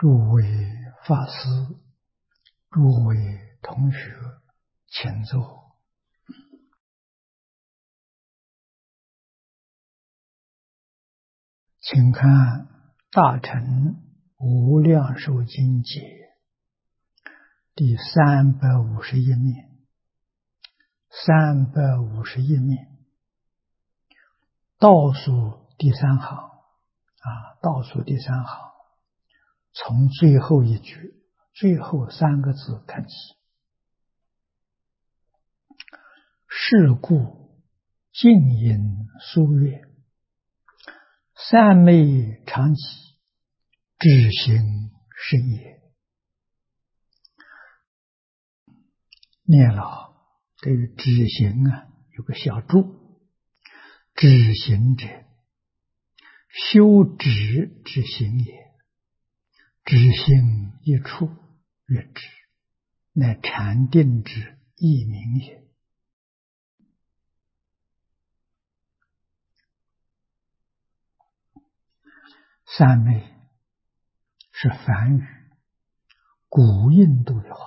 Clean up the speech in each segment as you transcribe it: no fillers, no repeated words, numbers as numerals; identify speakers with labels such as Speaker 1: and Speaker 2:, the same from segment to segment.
Speaker 1: 诸位法师，诸位同学，请坐。请看《大乘无量寿经解》第351面，351面倒数第三行倒数第三行，从最后一句最后3个字看起。是故静隐疏悦，三昧常起，至行深也。念老对于止行有个小注，止行者，修止之行也。止行一处，曰止，乃禅定之义名也。三昧是梵语，古印度的话。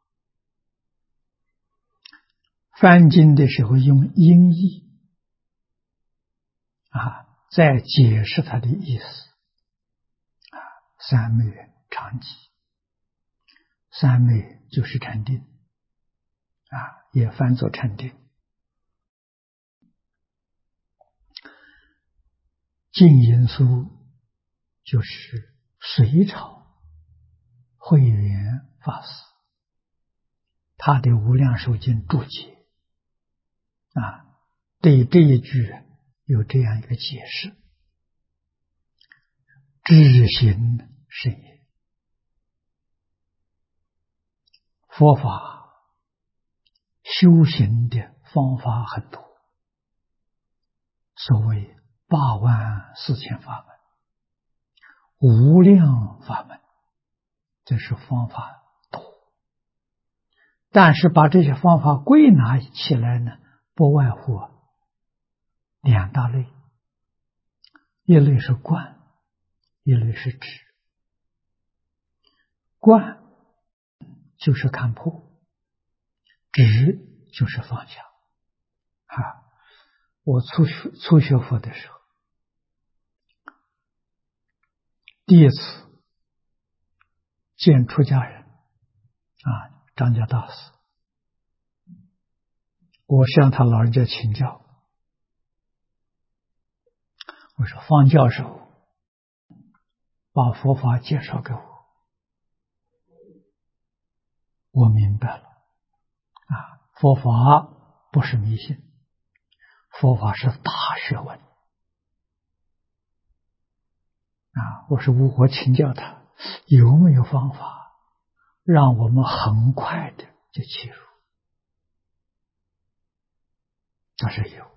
Speaker 1: 翻经的时候用音译再解释它的意思三昧常起，三昧就是禅定也翻作禅定。净隐疏就是隋朝慧远法师他的无量寿经注解对这一句有这样一个解释：至行深也。佛法修行的方法很多，所谓84000法门，无量法门，这是方法多。但是把这些方法归纳起来呢，不外乎2大类，一类是观，一类是止。观就是看破，止就是放下。我初学佛的时候，第一次见出家人张家大师，我向他老人家请教，我说方教授把佛法介绍给我明白了佛法不是迷信，佛法是大学问我说我请教他有没有方法让我们很快的就切入。他说有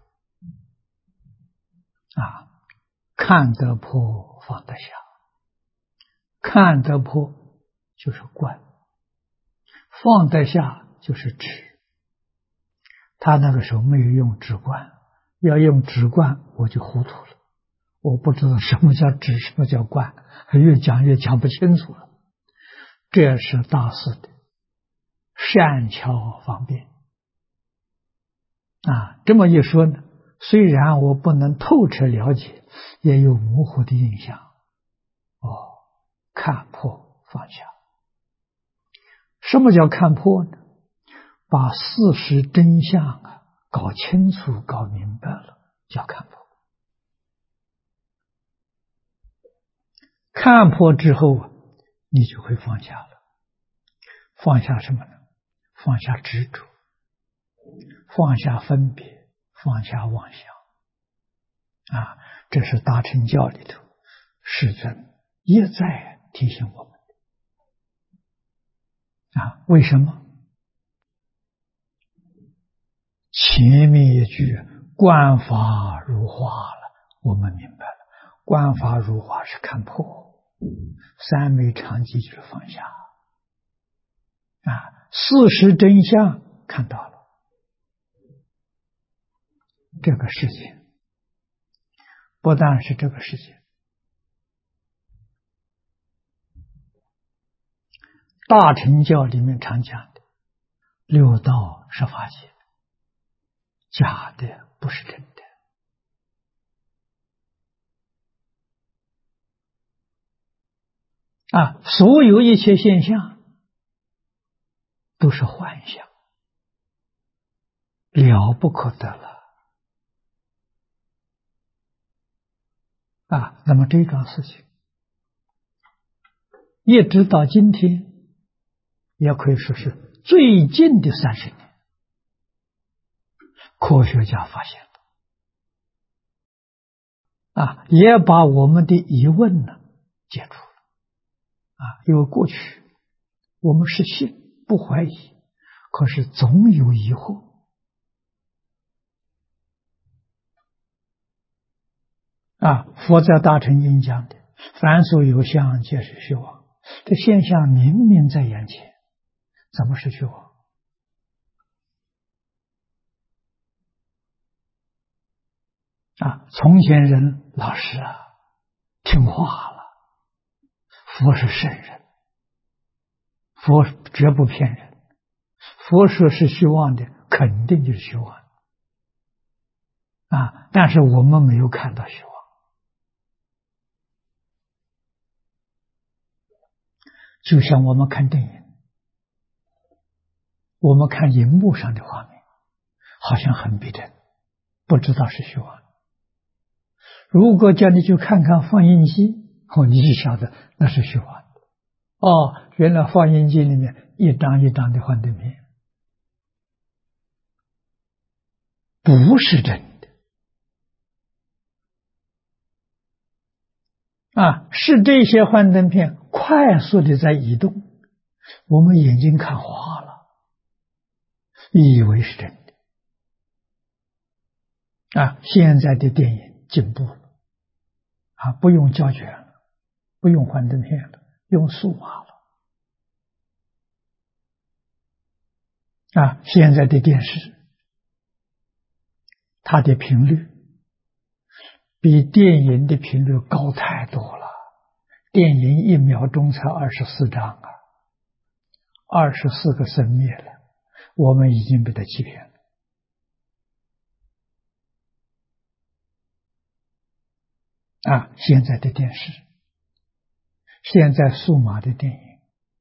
Speaker 1: 看得破放得下，看得破就是观，放得下就是止。他那个时候没有用止观，要用止观我就糊涂了，我不知道什么叫止，什么叫观，越讲越讲不清楚了。这是大师的善巧方便这么一说呢，虽然我不能透彻了解，也有模糊的印象。看破放下。什么叫看破呢？把事实真相搞清楚搞明白了叫看破。看破之后你就会放下了。放下什么呢？放下执着，放下分别，放下妄想这是大乘教里头世尊一再提醒我们为什么？前面一句观法如化了，我们明白了，观法如化是看破，三昧常寂就是放下事实真相看到了。这个世界不但是这个世界， 大乘教里面常讲的六道是法界，假的不是真的。所有一切现象都是幻象，了不可得了。那么这桩事情一直到今天，也可以说是最近的30年，科学家发现了，也把我们的疑问呢解除了。因为过去我们是信不怀疑，可是总有疑惑。佛在大乘经讲的，凡所有相，皆是虚妄。这现象明明在眼前，怎么是虚妄？从前人老实听话了，佛是圣人，佛绝不骗人，佛说是虚妄的，肯定就是虚妄但是我们没有看到虚妄。就像我们看电影，我们看荧幕上的画面，好像很逼真，不知道是虚妄。如果叫你去看看放映机，你就晓得那是虚妄。原来放映机里面一张一张的幻灯片，不是真的。是这些幻灯片快速的在移动，我们眼睛看花了，以为是真的。现在的电影进步了，不用胶卷了，不用幻灯片了，用数码了。现在的电视，它的频率比电影的频率高太多了。电影1秒钟才24张24个生灭了，我们已经被它欺骗了。现在的电视，现在数码的电影，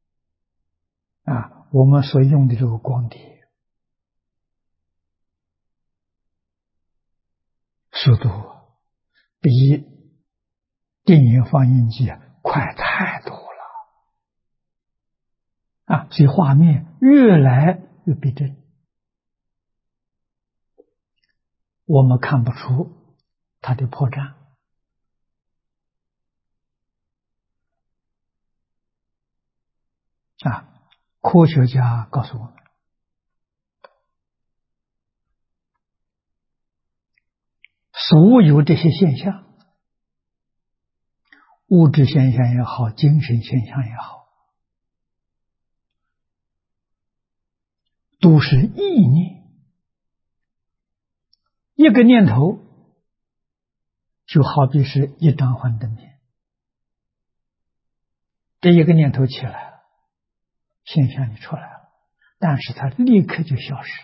Speaker 1: 我们所用的这个光碟，速度比电影放映机快太多了。所以画面越来越逼真，我们看不出它的破绽。科学家告诉我们，所有这些现象，物质现象也好，精神现象也好，都是意念。一个念头就好比是一张幻灯片，这一个念头起来了，现象就出来了，但是它立刻就消失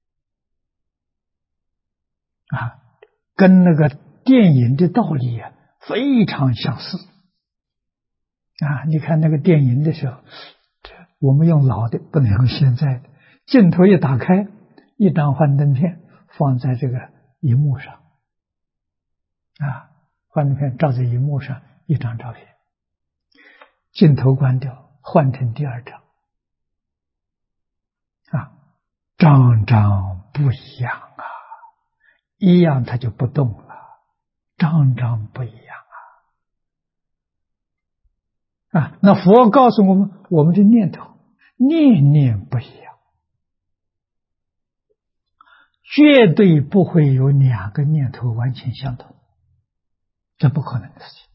Speaker 1: 了。跟那个电影的道理非常相似。你看那个电影的时候，我们用老的，不能用现在的。镜头一打开，一张幻灯片放在这个荧幕上，幻灯片照在荧幕上，一张照片，镜头关掉，换成第二张，张张不一样一样它就不动了，张张不一样那佛告诉我们，我们的念头念念不一样，绝对不会有2个念头完全相同，这不可能的事情。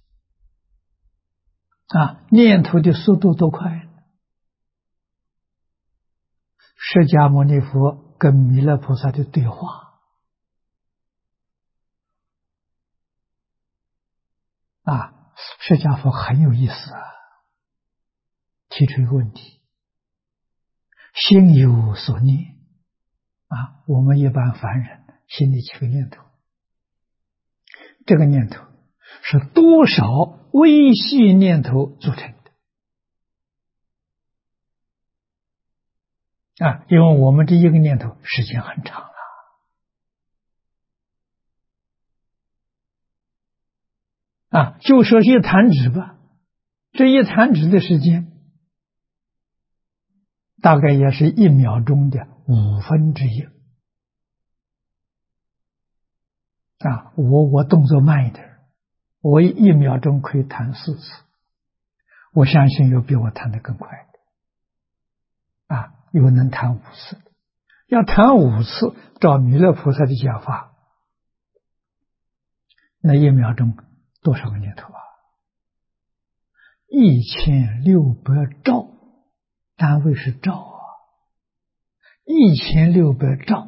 Speaker 1: 念头的速度多快？释迦牟尼佛跟弥勒菩萨的对话释迦佛很有意思提出一个问题， 心有所念我们一般凡人心里起个念头，这个念头是多少微细念头组成的因为我们这一个念头时间很长了就说一弹指吧，这一弹指的时间大概也是1秒钟的1/5我动作慢一点，我1秒钟可以弹4次，我相信有比我弹得更快的有能弹5次，要弹5次，照弥勒菩萨的讲法，那1秒钟多少个念头1600兆，单位是兆1600兆。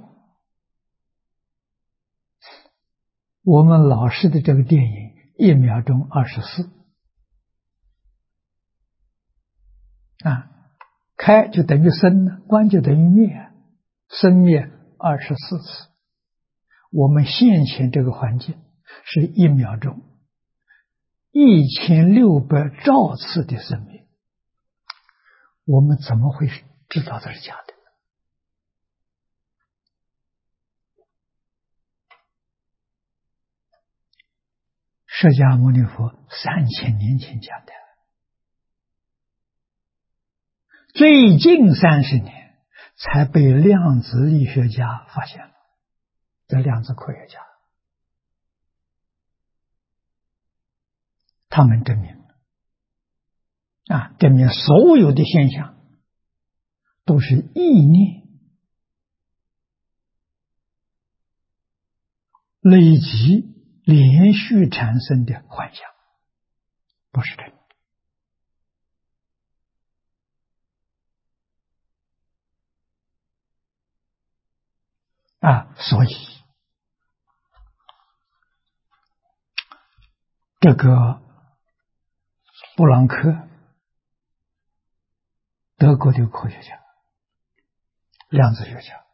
Speaker 1: 我们老式的这个电影1秒钟24开就等于生，关就等于灭，生灭24次。我们现前这个环境是1秒钟1600兆次的生灭，我们怎么会知道这是假的？释迦牟尼佛3000年前讲的，最近30年才被量子力学家发现了，这量子科学家他们证明了证明所有的现象都是意念累积连续产生的幻象，不是真的所以这个布朗克，德国的科学家，量子学家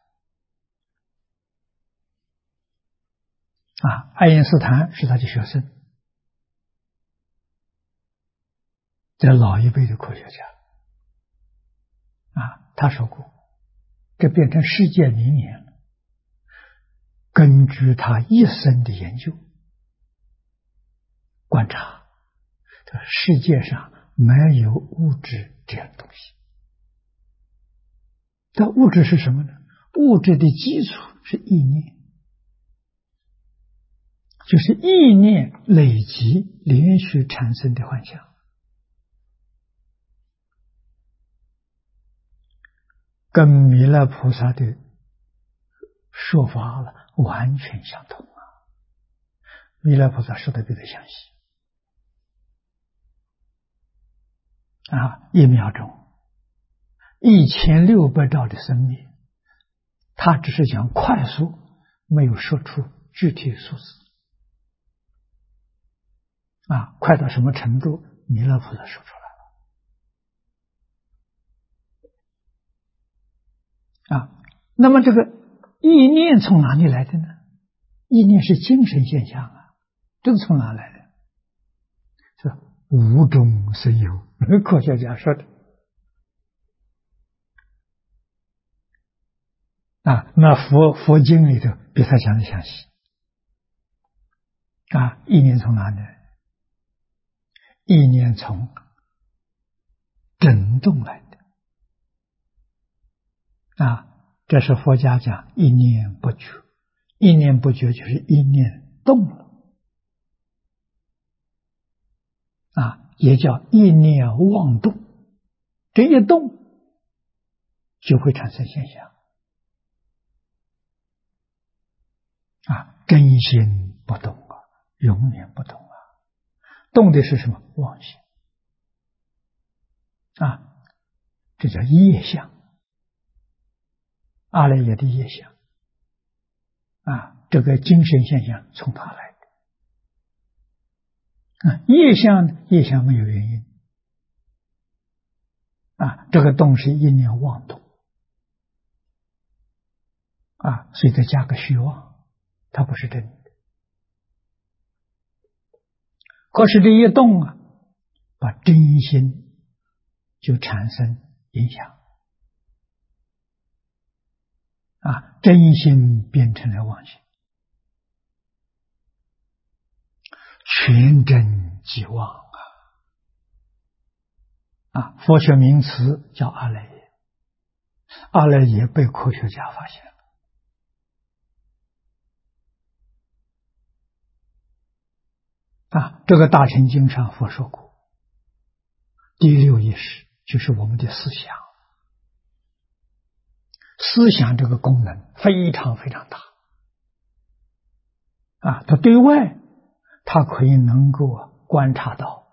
Speaker 1: 爱因斯坦是他的学生，这老一辈的科学家他说过，这变成世界名言了。根据他一生的研究观察，这世界上没有物质这样东西。这物质是什么呢？物质的基础是意念，就是意念累积连续产生的幻象，跟弥勒菩萨的说法了完全相同弥勒菩萨说的比较详细1秒钟1600兆的生命，他只是讲快速，没有说出具体数字快到什么程度，弥勒菩萨说出来了那么这个意念从哪里来的呢？意念是精神现象这个从哪来的？是无中生有，科学家说的那佛经里头比他讲的详细意念从哪里来？意念从震动来的这是佛家讲一念不觉，一念不觉就是一念动了也叫一念妄动，这一动就会产生现象真心不动永远不动动的是什么？妄心这叫业相，阿赖耶的业相这个精神现象从哪来的业相呢？业相没有原因这个动是一念妄动所以再加个虚妄，它不是真的。可是这一动把真心就产生影响真心变成了妄心，全真即妄佛学名词叫阿赖耶，阿赖耶被科学家发现了这个大乘经上佛说过，第六意识就是我们的思想，思想这个功能非常非常大它对外它可以能够观察到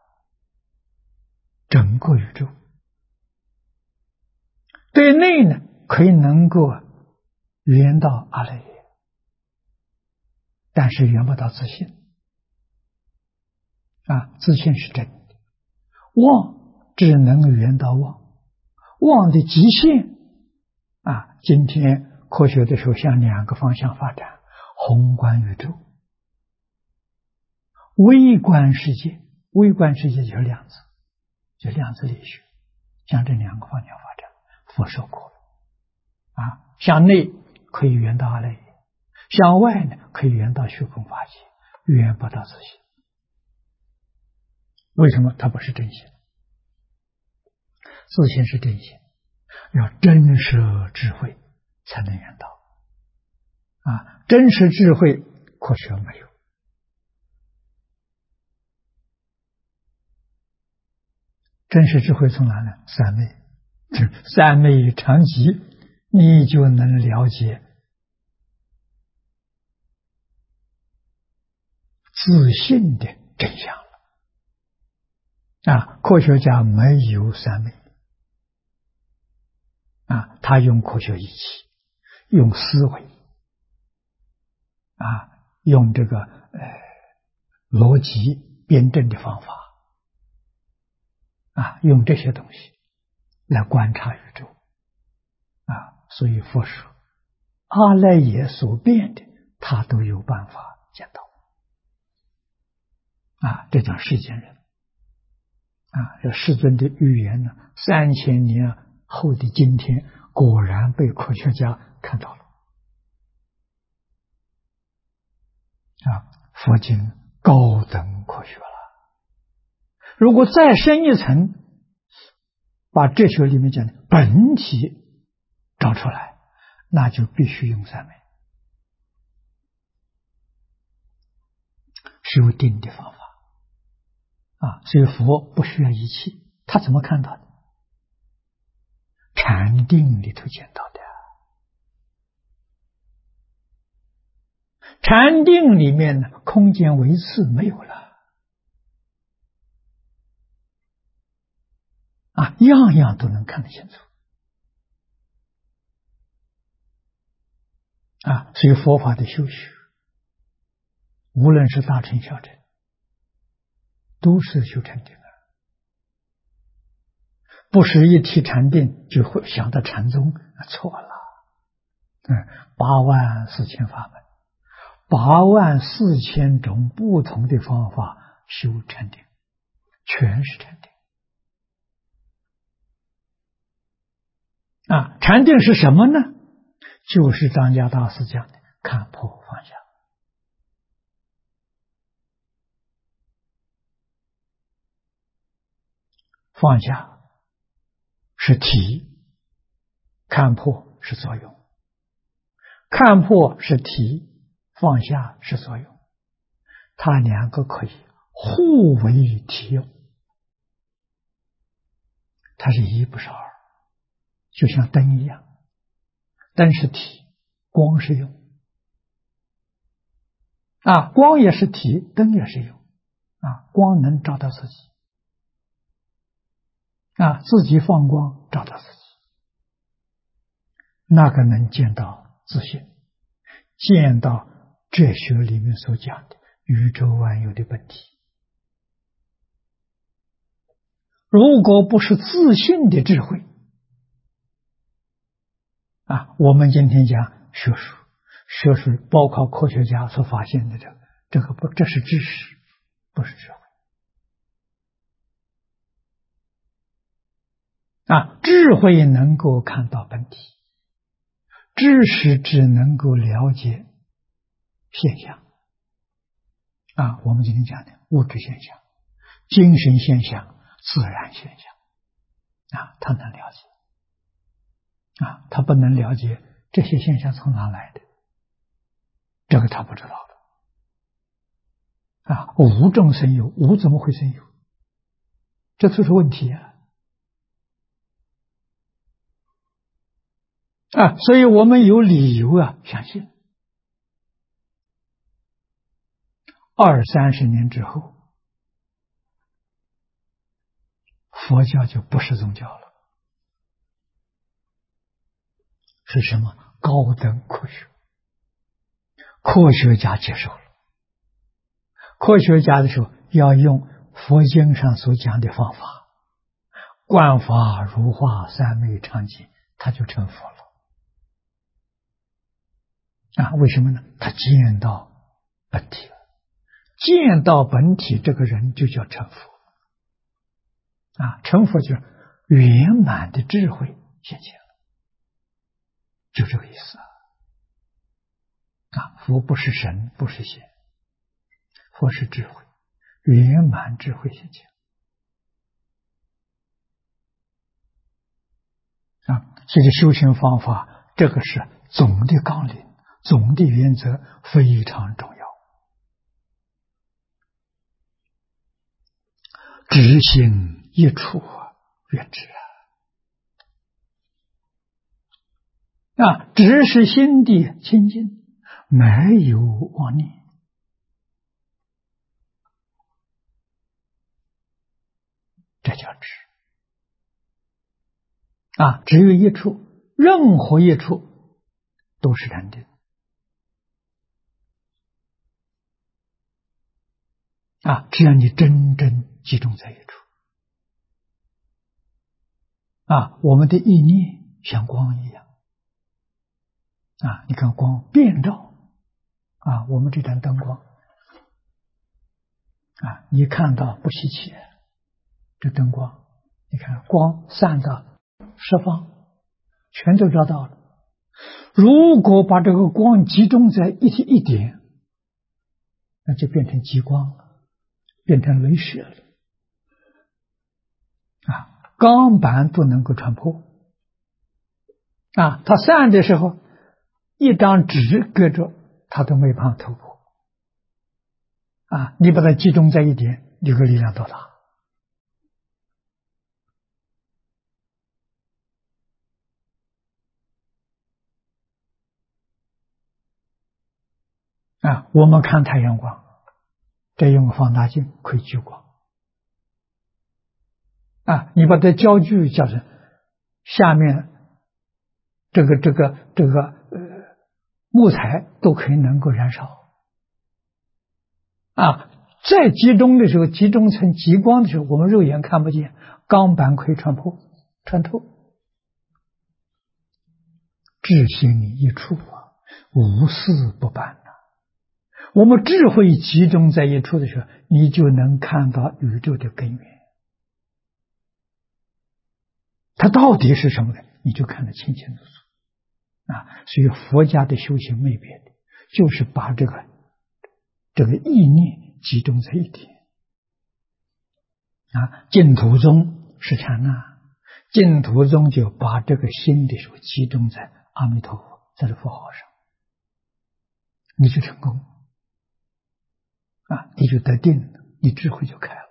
Speaker 1: 整个宇宙，对内呢可以能够圆到阿赖耶，但是圆不到自信自信是真的，妄只能圆到妄，妄的极限今天科学的时候向两个方向发展，宏观宇宙、微观世界。微观世界就是量子，就量子力学，向这两个方向发展。佛说过向内可以圆到阿赖耶，向外呢可以圆到虚空法界，圆不到自信。为什么？它不是真心，自信是真心，要真实智慧才能圆到真实智慧科学没有真实智慧从哪呢？三昧，三昧常寂，你就能了解自信的真相了科学家没有三昧他用科学仪器，用思维用这个逻辑辩证的方法用这些东西来观察宇宙所以佛说阿赖耶所变的他都有办法见到这叫世间人这世尊的预言呢，3000年后的今天果然被科学家看到了佛经高等科学了。如果再深一层，把哲学里面讲的本体找出来，那就必须用三昧，是有定的方法所以佛不需要仪器，他怎么看到的？禅定里头见到的。禅定里面呢，空间维次没有了样样都能看得清楚所以佛法的修学，无论是大乘小乘，都是修禅定不是一提禅定就会想到禅宗，错了84000法门，84000种不同的方法修禅定，全是禅定禅定是什么呢？就是张家大师讲的看破放下放下是体，看破是作用，看破是体，放下是作用，它两个可以互为体用，它是一不是二，就像灯一样，灯是体，光是用光也是体，灯也是用光能照到自己自己放光照到自己，那个能见到自信，见到哲学里面所讲的宇宙万有的本体。如果不是自信的智慧我们今天讲学术，学术包括科学家所发现的这个不，这是知识，不是智慧。智慧能够看到本体，知识只能够了解现象。我们今天讲的物质现象、精神现象、自然现象，他能了解。他不能了解这些现象从哪来的，这个他不知道的。无中生有，无怎么会生有？这就是问题啊！所以我们有理由相信20-30年之后，佛教就不是宗教了，是什么？高等科学，科学家接受了。科学家的时候要用佛经上所讲的方法，观法如化三昧常寂，他就成佛了。为什么呢？他见到本体了，见到本体，这个人就叫成佛。成佛就是圆满的智慧现前了，就这个意思。佛不是神，不是仙，佛是智慧，圆满智慧现前。所以修行方法，这个是总的纲领，总的原则非常重要。知行一处愿知只是心地清净，没有妄念。这叫知。只有一处，任何一处都是禅定。只要你真正集中在一处。我们的意念像光一样。你看光遍照。我们这盏灯光。你看到不稀奇，这灯光，你看光散到十方，全都照到了。如果把这个光集中在一点，那就变成极光了，变成镭射了。钢板都能够穿破。它散的时候，一张纸搁着，它都没办法透破。你把它集中在一点，这个力量多大？我们看太阳光，再用放大镜可以聚光。你把它焦距叫成下面这个木材都可以能够燃烧。再集中的时候，集中成极光的时候，我们肉眼看不见，钢板可以穿透。智行一处无事不办。我们智慧集中在一处的时候，你就能看到宇宙的根源，它到底是什么呢？你就看得清清楚楚。所以佛家的修行没别的，就是把这个意念集中在一点。净土宗是禅净土宗就把这个心的时候集中在阿弥陀佛这个佛号上，你就成功。你就得定了，你智慧就开了。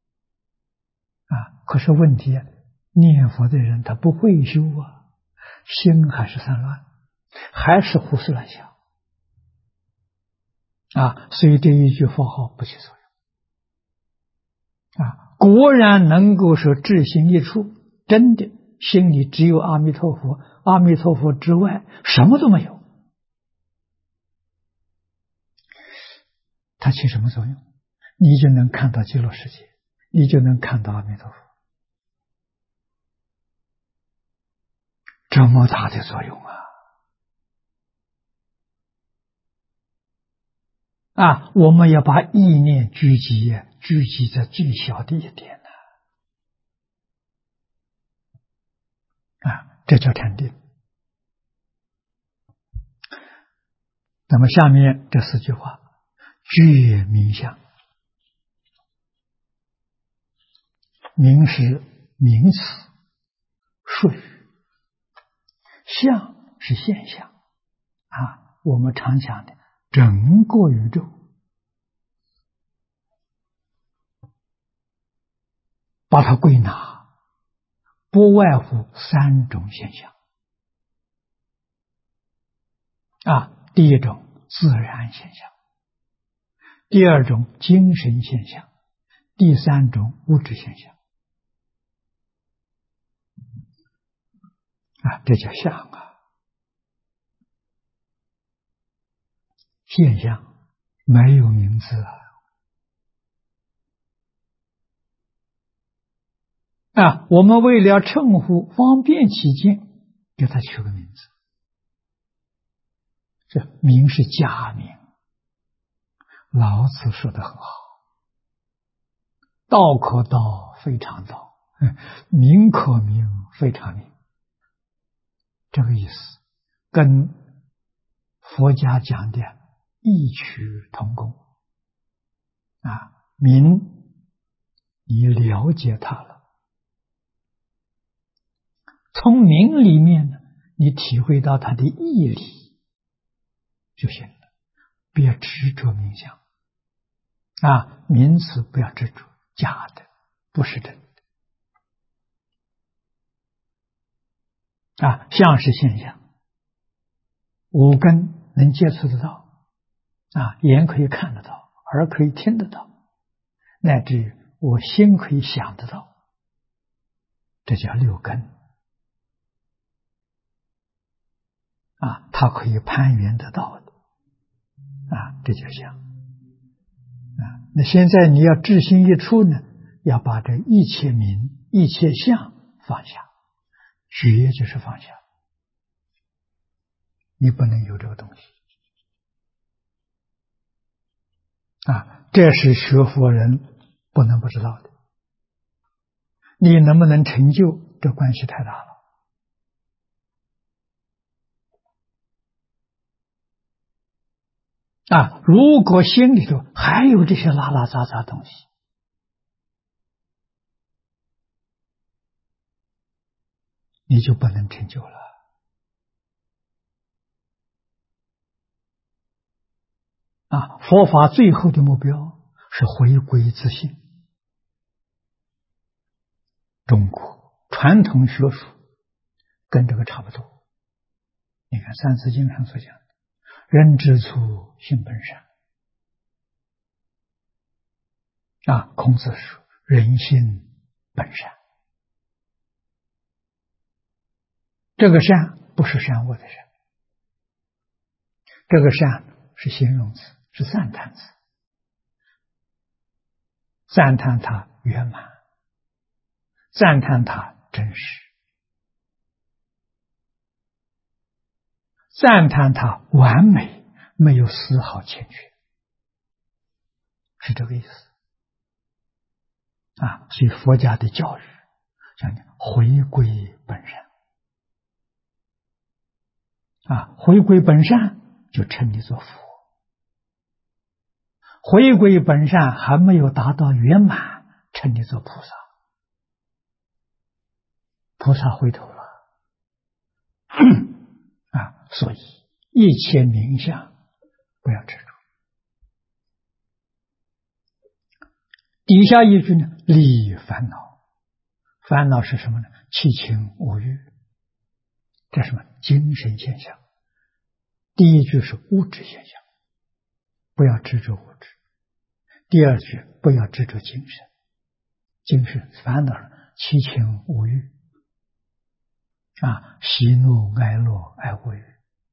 Speaker 1: 可是问题念佛的人他不会修心还是散乱，还是胡思乱想。所以这一句佛号不起作用。果然能够说智行一处，真的心里只有阿弥陀佛，阿弥陀佛之外什么都没有。它起什么作用？你就能看到极乐世界，你就能看到阿弥陀佛，这么大的作用我们要把意念聚集在最小的一点这叫禅定。那么下面这4句话：觉名相，名是名词、术语，相是现象我们常讲的整个宇宙，把它归纳，不外乎3种现象第一种自然现象，第二种精神现象，第3种物质现象这叫相现象没有名字我们为了称呼方便起见，给它取个名字，这名是假名。老子说得很好，道可道非常道，名可名非常名，这个意思跟佛家讲的异曲同工名你了解它了，从名里面呢，你体会到它的义理就行了，别执着名相名词不要执着，假的不是真的相是现象，五根能接触得到眼可以看得到，耳可以听得到，乃至于我心可以想得到，这叫6根它可以攀缘得到的这叫相那现在你要至心一处呢，要把这一切名一切相放下，觉就是放下，你不能有这个东西这是学佛人不能不知道的。你能不能成就，这关系太大了如果心里头还有这些拉拉杂杂东西，你就不能成就了佛法最后的目标是回归自性。中国传统学术跟这个差不多，你看《三字经》上所讲的人之初性本善孔子说人性本善，这个善不是善恶的善，这个善是形容词，是赞叹词，赞叹它圆满，赞叹它真实，赞叹它完美，没有丝毫欠缺，是这个意思所以佛家的教育讲的回归本善回归本善就称你做佛，回归本善还没有达到圆满，称你做菩萨，菩萨回头了所以一切名相不要执着。底下一句呢，离烦恼，烦恼是什么呢？七情五欲，这是什么？精神现象。第一句是物质现象，不要执着物质。第二句不要执着精神，精神烦恼七情五欲喜怒哀乐爱恶欲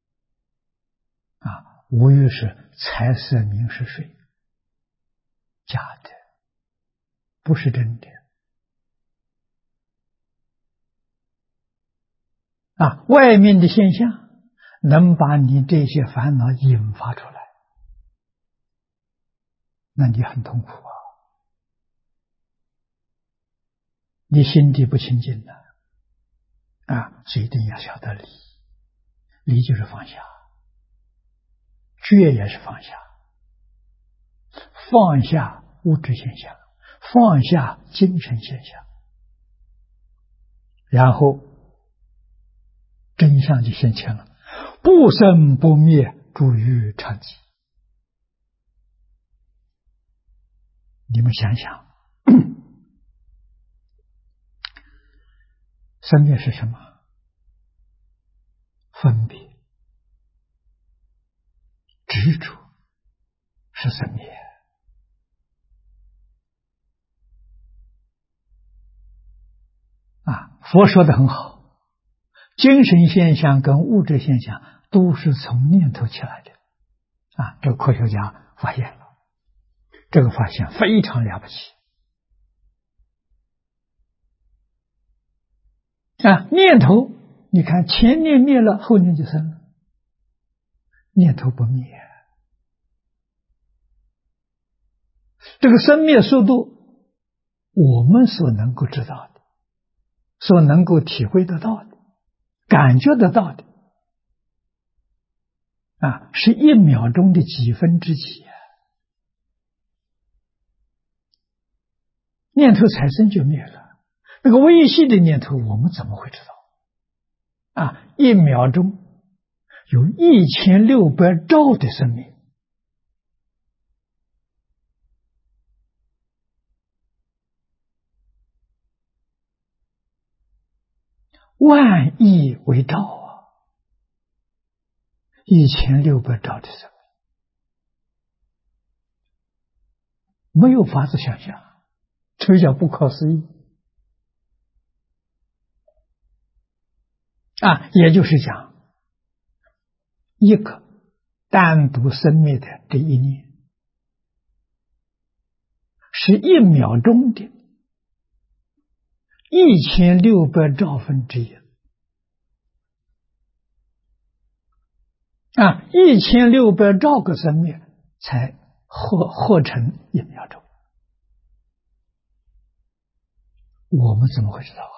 Speaker 1: 无欲是财色名食睡，假的，不是真的外面的现象能把你这些烦恼引发出来那你很痛苦啊，你心地不清净的所以一定要晓得离，离就是放下，觉也是放下，放下物质现象，放下精神现象，然后真相就现前了，不生不灭，住于常寂。你们想想，生灭是什么？分别，执着是生灭。佛说的很好，精神现象跟物质现象都是从念头起来的。这个科学家发现了，这个发现非常了不起。念头，你看前念灭了，后念就生了，念头不灭。这个生灭速度，我们所能够知道的，所能够体会得到的，感觉得到的，是1秒钟的几分之几。念头产生就灭了，那个微细的念头我们怎么会知道？1秒钟有1600兆的生命，万亿为兆1600兆的生命，没有法子想象，这叫不可思议。也就是讲，一个单独生灭的这一念，是1秒钟的1600兆分之一。1600兆个生灭才合成1秒钟，我们怎么会知道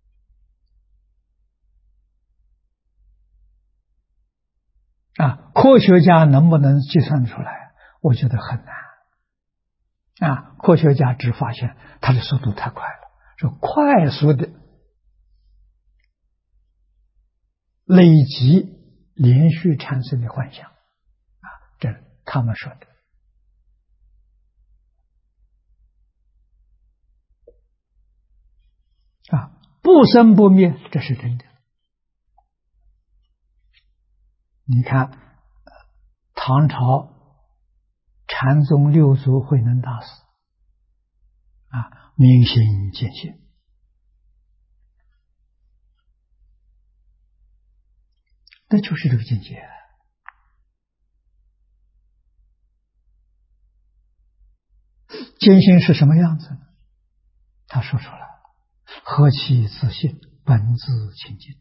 Speaker 1: 科学家能不能计算出来？我觉得很难。科学家只发现它的速度太快了，是快速的累积连续产生的幻想。这是他们说的。不生不灭，这是真的。你看唐朝禅宗六祖慧能大师明心见性，那就是这个境界。见性是什么样子呢？他说出来了，何其自信，本自清净。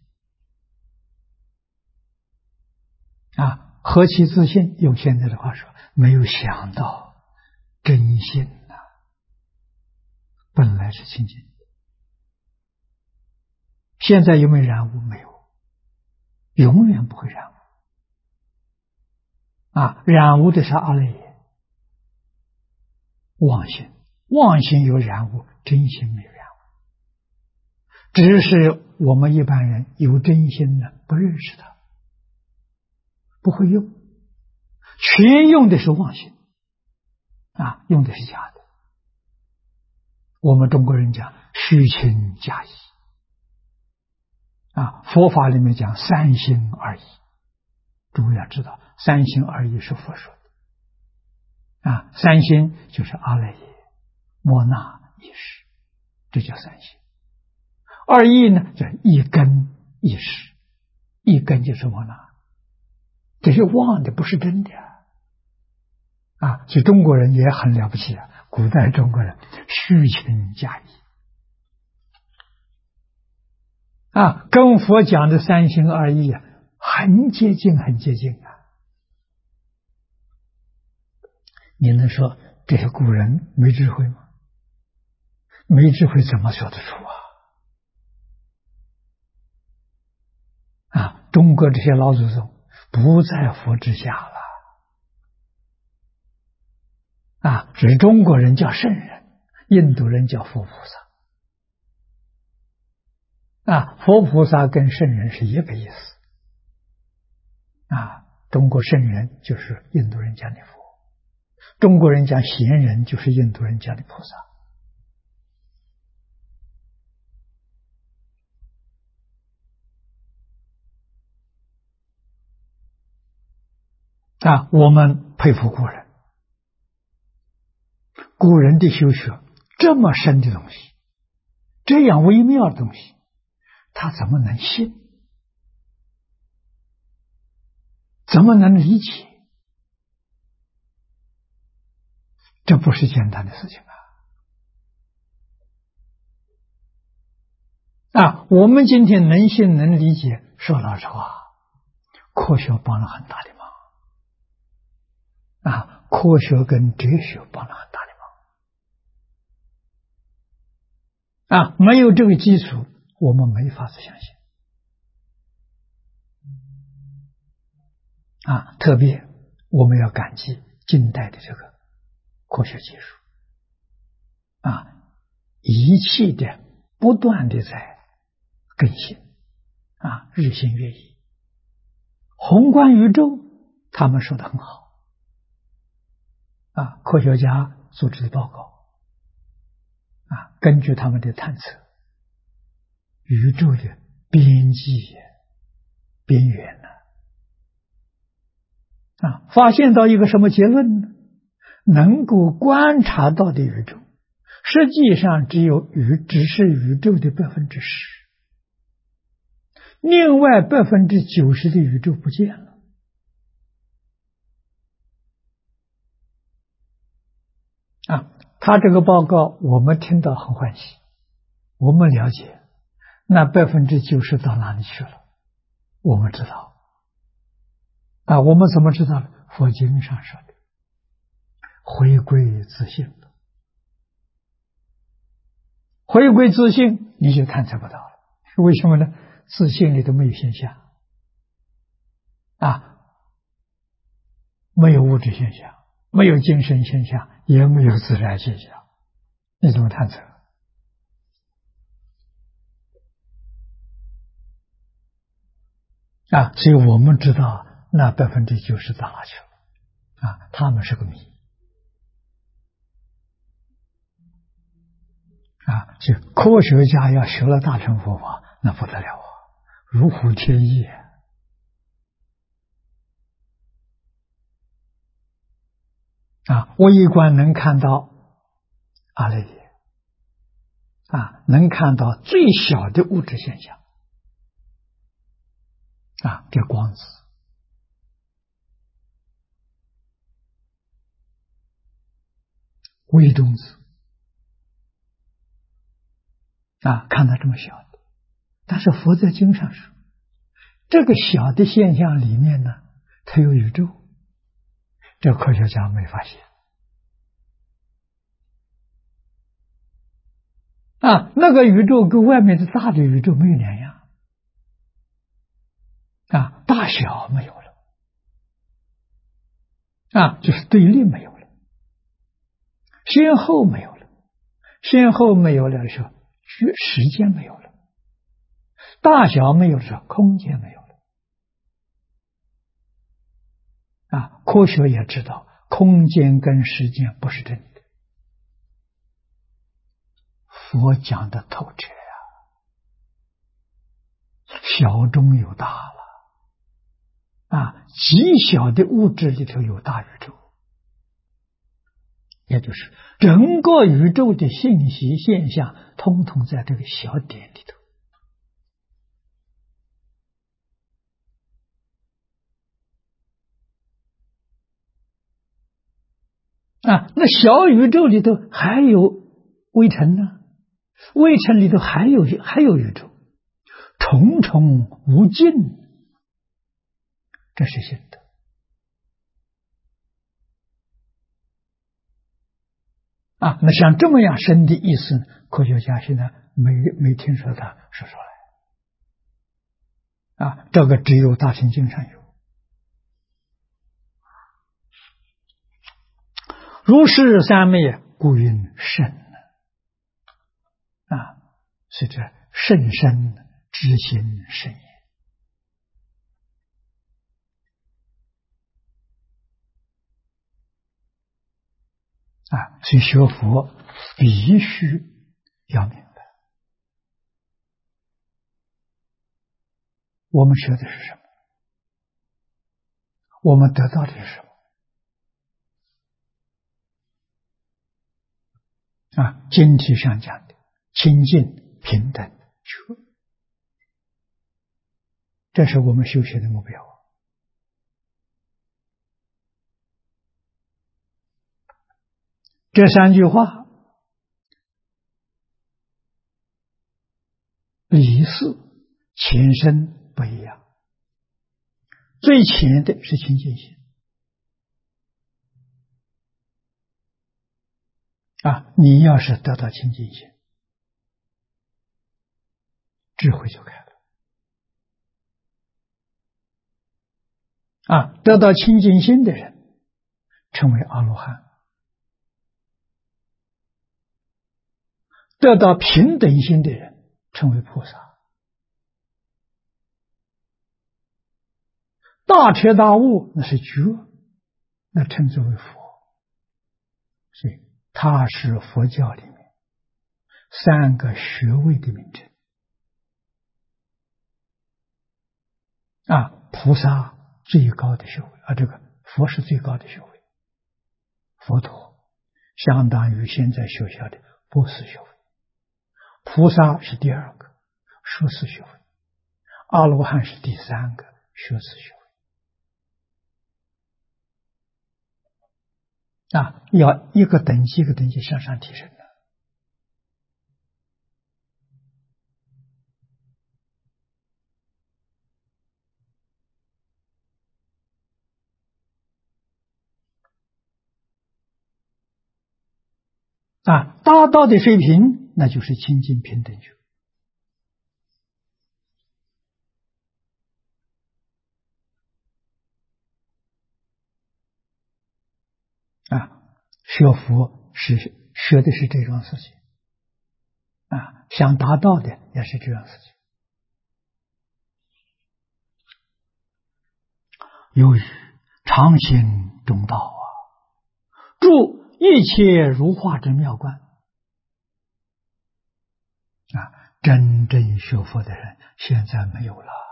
Speaker 1: 何其自信，用现在的话说，没有想到真心本来是清净。现在有没有染污？没有，永远不会染污。染污的是阿赖耶，妄心，妄心有染污，真心没有染污。只是我们一般人有真心的不认识它，不会用，全用的是妄心用的是假的。我们中国人讲虚情假意佛法里面讲三心二意，诸位要知道，三心二意是佛说的三心就是阿赖耶、摩那、意识，这叫三心。二意呢，叫一根一识，一根就是摩那，这是妄的，不是真的所以中国人也很了不起古代中国人虚情假意跟佛讲的三心二意很接近，很接近你能说这些古人没智慧吗？没智慧怎么说得出中国这些老祖宗不在佛之下了只是中国人叫圣人，印度人叫佛菩萨佛菩萨跟圣人是一个意思中国圣人就是印度人讲的佛，中国人讲贤人就是印度人讲的菩萨我们佩服古人，古人的修学这么深的东西，这样微妙的东西，他怎么能信？怎么能理解？这不是简单的事情我们今天能信能理解，说老实话，科学帮了很大的忙科学跟哲学帮了很大的忙没有这个基础，我们没法子相信特别我们要感激近代的这个科学技术仪器的不断的在更新日新月异。宏观宇宙他们说得很好科学家组织的报告根据他们的探测，宇宙的边际边缘发现到一个什么结论呢？能够观察到的宇宙实际上只是宇宙的10%，另外90%的宇宙不见了他这个报告我们听到很欢喜，我们了解那90%到哪里去了，我们知道我们怎么知道呢？佛经上说的回归自性，回归自性你就探测不到了。为什么呢？自性里头没有现象没有物质现象，没有精神现象，也没有自然现象，你怎么探测所以我们知道那90%到哪去了他们是个谜就科学家要学了大乘佛法，那不得了如虎添翼微观能看到阿赖耶能看到最小的物质现象这光子微中子看到这么小的，但是佛在经上说，这个小的现象里面呢，它有宇宙，这科学家没发现那个宇宙跟外面的大的宇宙没有两样大小没有了就是对立没有了，先后没有了，先后没有了的时候，时间没有了，大小没有的时候，空间没有了科学也知道空间跟时间不是真的，佛讲的透彻小中有大了极小的物质里头有大宇宙，也就是整个宇宙的信息现象通通在这个小点里头那小宇宙里头还有微尘呢，微尘里头还有宇宙，重重无尽，这是心的那像这么样深的意思，科学家现在没听说他说出来。这个只有大乘经上有。如是三昧，故云甚。是这甚深知心甚也。所以学佛必须要明白，我们学的是什么，我们得到的是什么。经题上讲的清净平等觉，这是我们修学的目标。这三句话理事前身不一样，最前的是清净心。你要是得到清净心，智慧就开了。得到清净心的人称为阿罗汉，得到平等心的人称为菩萨。大彻大悟那是觉，那称之为佛。所以它是佛教里面3个学位的名称。菩萨最高的学位，这个佛是最高的学位，佛陀相当于现在学校的博士学位，菩萨是第2个硕士学位，阿罗汉是第3个学士学位。要一个等级一个等级向上提升的。达到的水平，那就是清净平等觉。学佛是学的是这桩事情。想达到的也是这样事情。由于常行中道住一切如化之妙观。真正学佛的人现在没有了。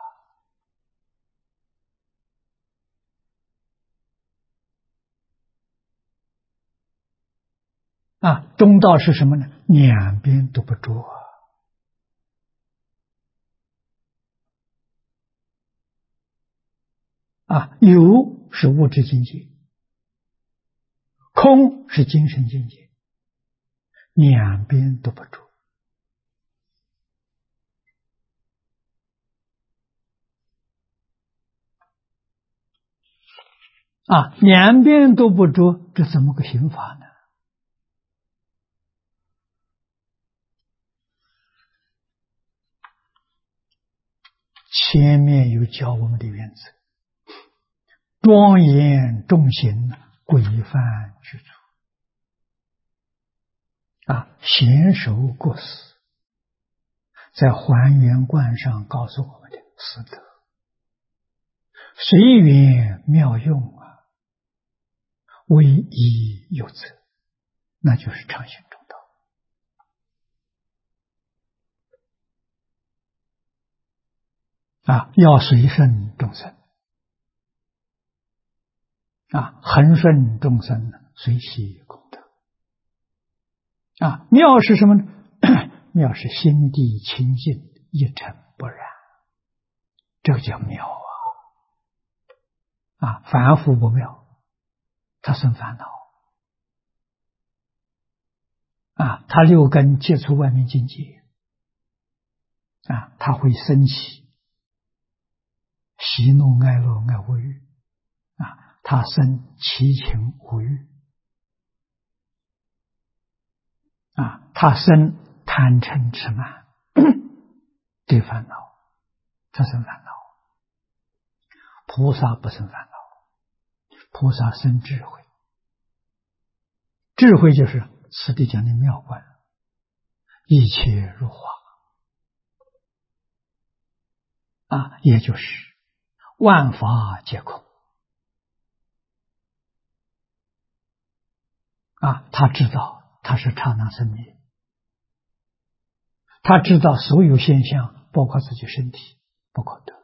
Speaker 1: 中道是什么呢？两边都不着。有是物质境界，空是精神境界，两边都不着。两边都不着，这怎么个行法呢？前面有教我们的原则：庄严重行，规范具足。贤守过失，在还原观上告诉我们的四德，随缘妙用唯一有则，那就是常行中道。要随顺众生，恒顺众生，随喜功德。妙是什么呢？妙是心地清净，一尘不染，这个叫妙凡夫不妙，他生烦恼。他6根接触外面境界，他会生起喜怒哀乐爱恶欲，他生七情五欲。 他生贪嗔痴慢对烦恼，他生烦恼。菩萨不生烦恼，菩萨生智慧。智慧就是此地讲的妙观，一切如花也就是万法皆空他知道他是刹那生灭，他知道所有现象，包括自己身体不可得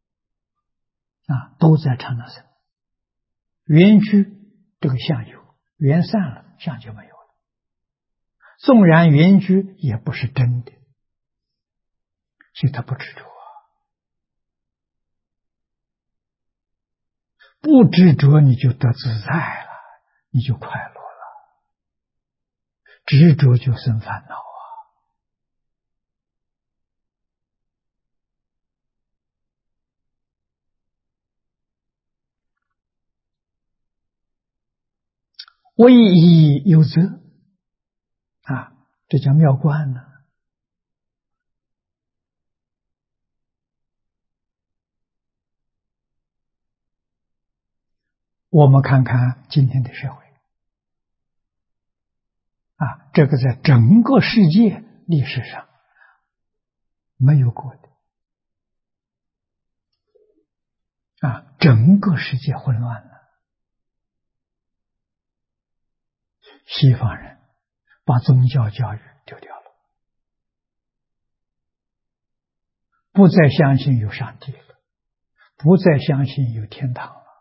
Speaker 1: 都在刹那生灭。缘聚这个相有，缘散了相就没有了。纵然缘聚也不是真的，所以他不执着不执着你就得自在了，你就快乐了。执着就生烦恼唯一有则这叫妙观呢。我们看看今天的社会这个在整个世界历史上没有过的整个世界混乱了。西方人把宗教教育丢掉了，不再相信有上帝了，不再相信有天堂了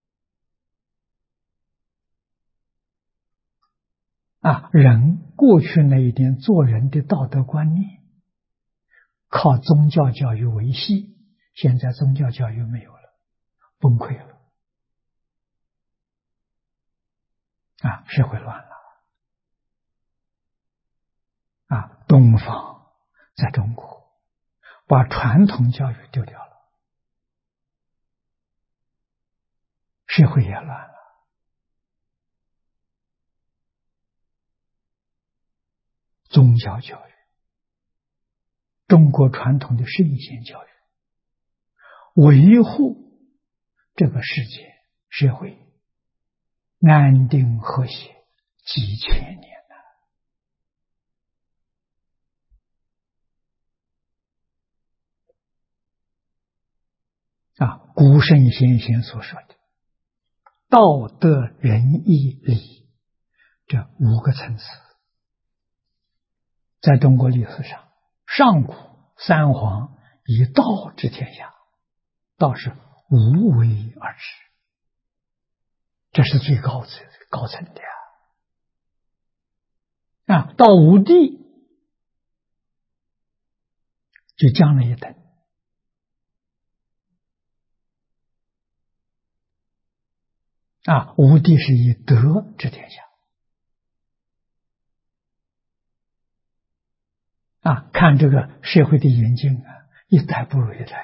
Speaker 1: 人过去那一点做人的道德观念靠宗教教育维系，现在宗教教育没有了，崩溃了社会乱了东方在中国把传统教育丢掉了，社会也乱了。宗教教育，中国传统的圣贤教育，维护这个世界社会安定和谐几千年古圣先贤所说的道德仁义礼这5个层次，在中国历史上，上古三皇以道治天下，道是无为而治，这是最高层的到武帝就降了一等武帝是以德治天下看这个社会的演进一代不如一代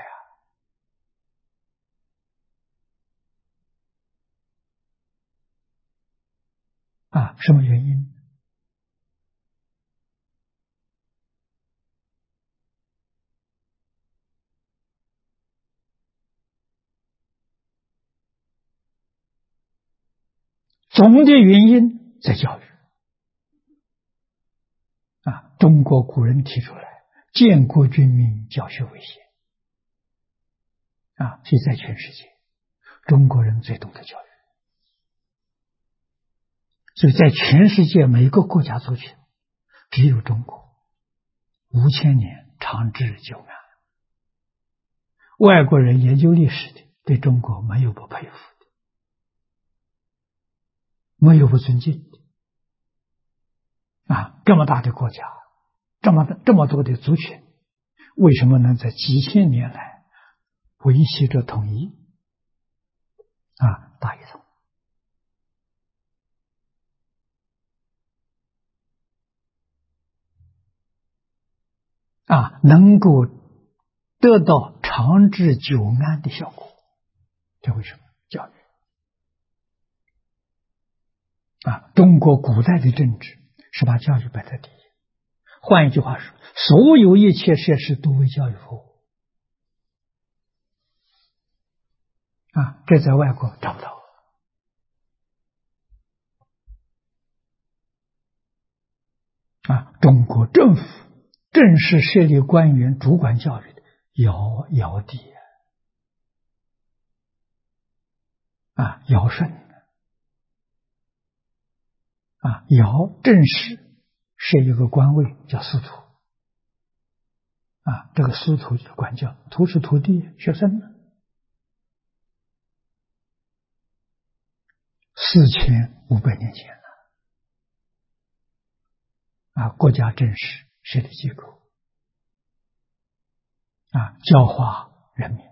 Speaker 1: 什么原因？总的原因在教育中国古人提出来建国军民，教学为先所以在全世界中国人最懂得教育，所以在全世界每个国家族群只有中国5000年长治久安。外国人研究历史的对中国没有不佩服的，没有不尊敬的这么大的国家，这么多的族群，为什么能在几千年来维系着统一大一统能够得到长治久安的效果，这为什么？教育中国古代的政治是把教育摆在第一。换一句话说，所有一切设施都为教育服务。这在外国找不到。中国政府正式设立官员主管教育的尧帝尧舜尧正式设一个官位叫司徒这个司徒就是管教，徒是徒弟，学生呢。4500年前了国家正式设立机构教化人民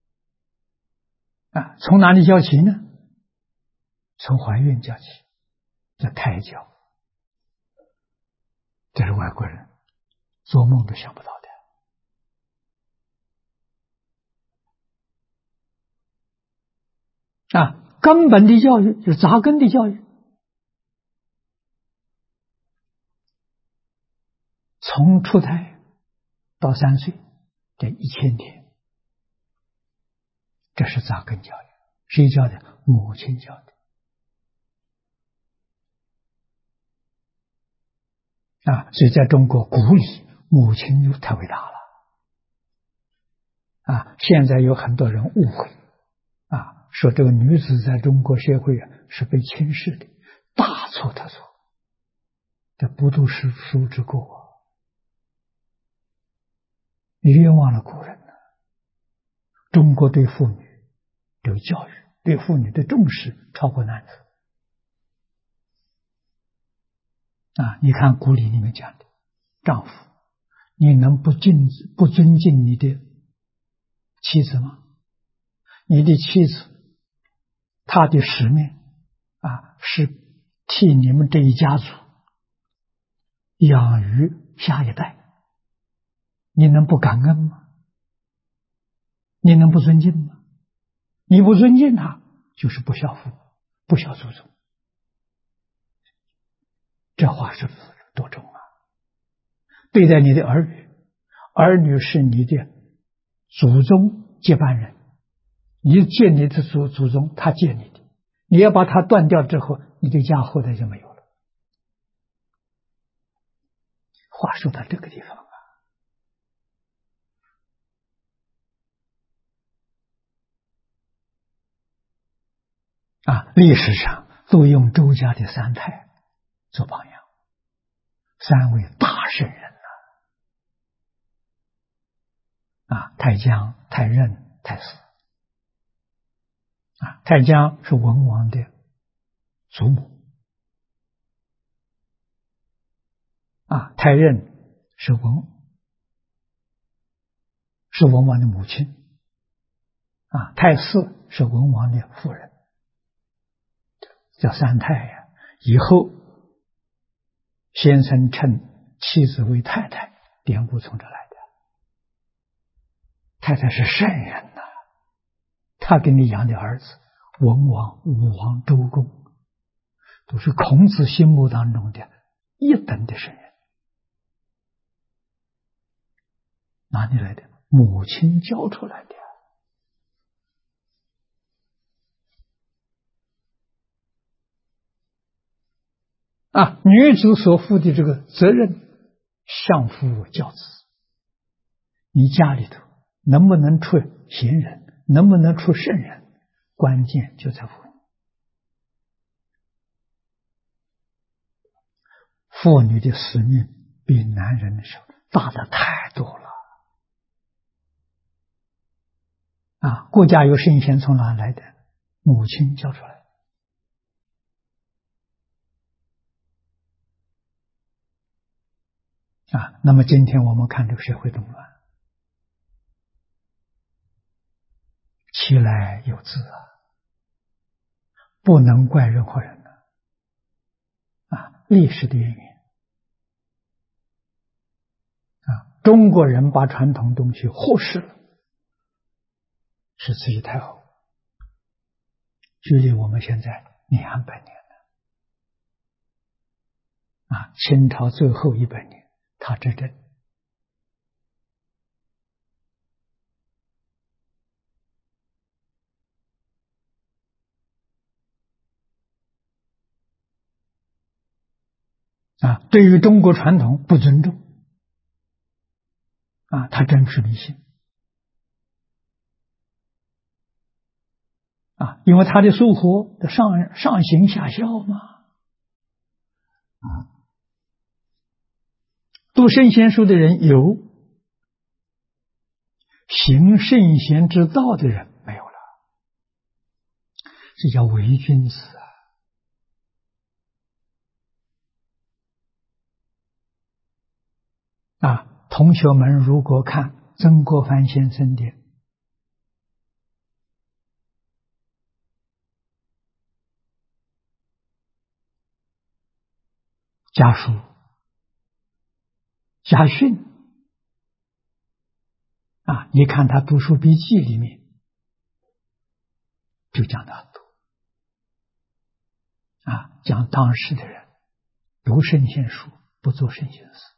Speaker 1: 从哪里教起呢？从怀孕教起，叫胎教。这是外国人做梦都想不到的根本的教育就是扎根的教育，从出胎到3岁这1000天，这是扎根教育。谁教的？母亲教的所以在中国古里母亲就太伟大了现在有很多人误会说这个女子在中国社会是被轻视的，大错特错，这不读书之过你冤枉了古人了。中国对妇女这个教育，对妇女的重视超过男子你看古礼里面讲的，丈夫你能不尊敬你的妻子吗？你的妻子她的使命是替你们这一家族养育下一代，你能不感恩吗？你能不尊敬吗？你不尊敬她，就是不孝父，不孝祖宗。这话是多重对待你的儿女，儿女是你的祖宗接班人，你借你的祖宗，他借你的，你要把他断掉之后，你的家后代就没有了。话说到这个地方历史上都用周家的3太做榜样，3位大圣人太姜、太任、太师太姜是文王的祖母太任是文王的母亲太师是文王的夫人，叫3太以后先生称妻子为太太，典故从这来的。太太是圣人他给你养的儿子文王、武王、周公都是孔子心目当中的一等的圣人。哪里来的？母亲教出来的女子所负的这个责任，相夫教子。你家里头能不能出贤人，能不能出圣人，关键就在妇女。妇女的使命比男人的时候大的太多了国家有圣贤从哪来的？母亲教出来那么今天我们看这个社会动乱，其来有自不能怪任何人历史的原因中国人把传统东西忽视了，是慈禧太后，距离我们现在200年清朝最后100年，他执政。对于中国传统不尊重，他真是迷信。因为他的疏忽上行下效嘛。读圣贤书的人有，行圣贤之道的人没有了，这叫伪君子同学们如果看曾国藩先生的家书、家训你看他读书笔记里面就讲得很多讲当时的人读圣贤书，不做圣贤事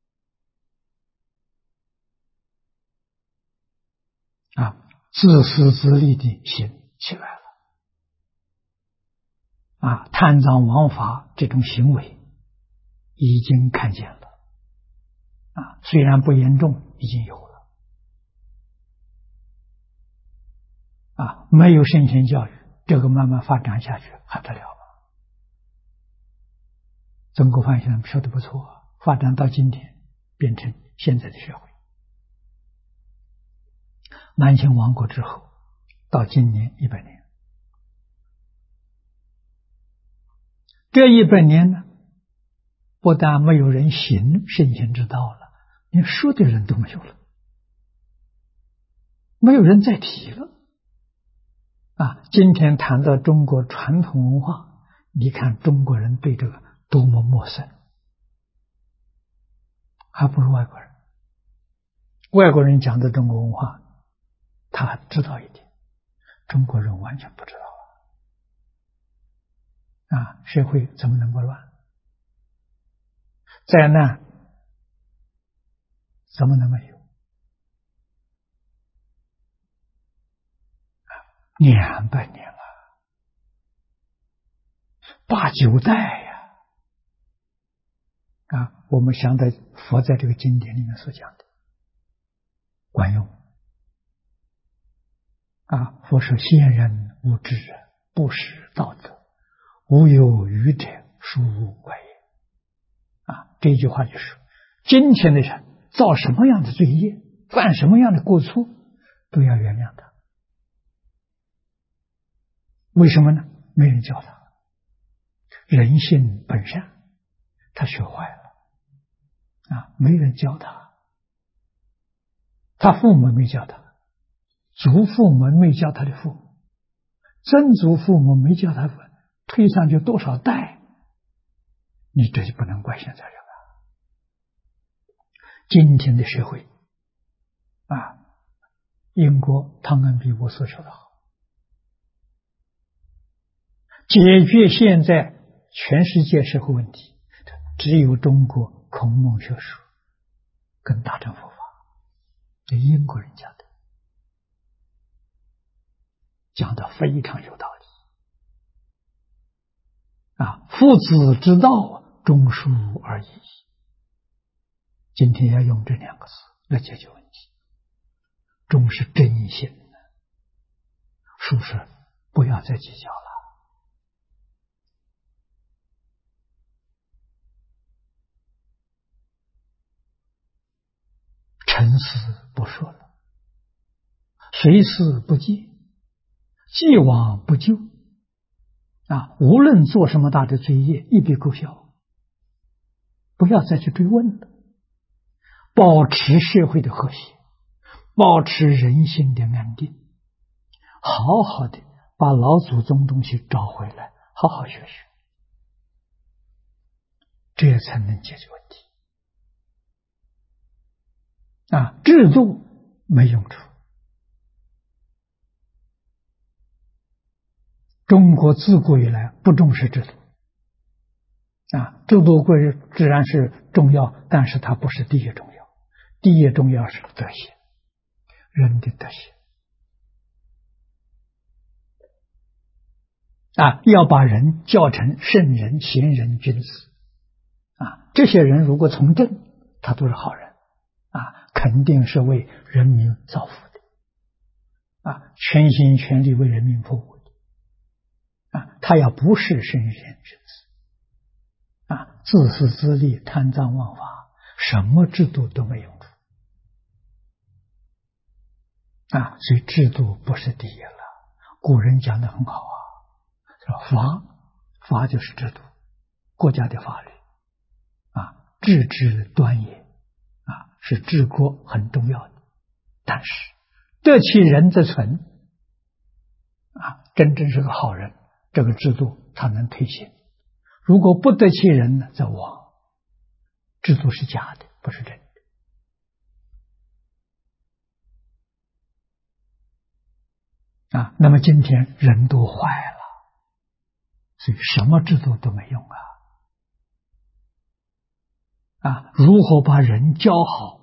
Speaker 1: 自私自利的心起来了贪赃枉法这种行为已经看见了虽然不严重，已经有了没有圣贤教育，这个慢慢发展下去还得了吗？曾国藩先生说的不错，发展到今天变成现在的社会。南清亡国之后，到今年100年，这100年呢，不但没有人行圣贤之道了，连说的人都没有了，没有人再提了今天谈到中国传统文化，你看中国人对这个多么陌生，还不如外国人。外国人讲的中国文化他知道一点，中国人完全不知道社会怎么能不乱？灾难怎么能没有？200年了，8、9代我们想到佛在这个经典里面所讲的管用佛说先人无知，不识道德，无有愚者，殊无怪也这句话就是今天的人造什么样的罪业，犯什么样的过错，都要原谅他。为什么呢？没人教他，人性本善，他学坏了没人教他，他父母没教他，祖父母没教他的父母，曾祖父母没教他，推上去多少代，你这就不能怪现在人了。今天的社会英国汤恩比伯所说的好，解决现在全世界社会问题，只有中国孔孟学术跟大乘佛法，这英国人讲的非常有道理父子之道，忠恕而已。今天要用这2个字来解决问题。忠是真心的，恕是不要再计较了。尘世不说了，随事不记，既往不咎无论做什么大的罪业，一笔勾销，不要再去追问了。保持社会的和谐，保持人心的安定，好好的把老祖宗东西找回来，好好学学，这才能解决问题制度没用处。中国自古以来不重视制度制度贵自然是重要，但是它不是第一重要。第一重要是德行，人的德行。要把人教成圣人、贤人、君子。这些人如果从政，他都是好人。肯定是为人民造福的。全心全力为人民服务的。他要不是圣人君子，自私自利、贪赃枉法，什么制度都没用处。所以制度不是第一了。古人讲的很好法就是制度，国家的法律。治之端也，是治国很重要的。但是得其人则存，真正是个好人，这个制度才能推行。如果不得其人呢，则亡。制度是假的，不是真的。那么今天人都坏了，所以什么制度都没用如何把人教好，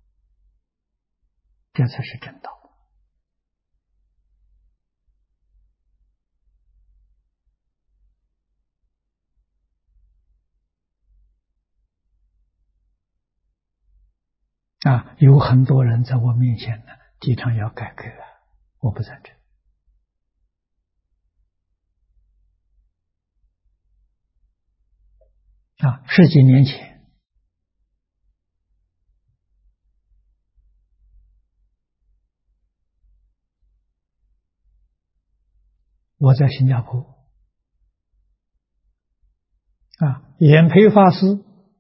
Speaker 1: 这才是正道。有很多人在我面前呢提倡要改革，我不赞成。十几年前，我在新加坡，演培法师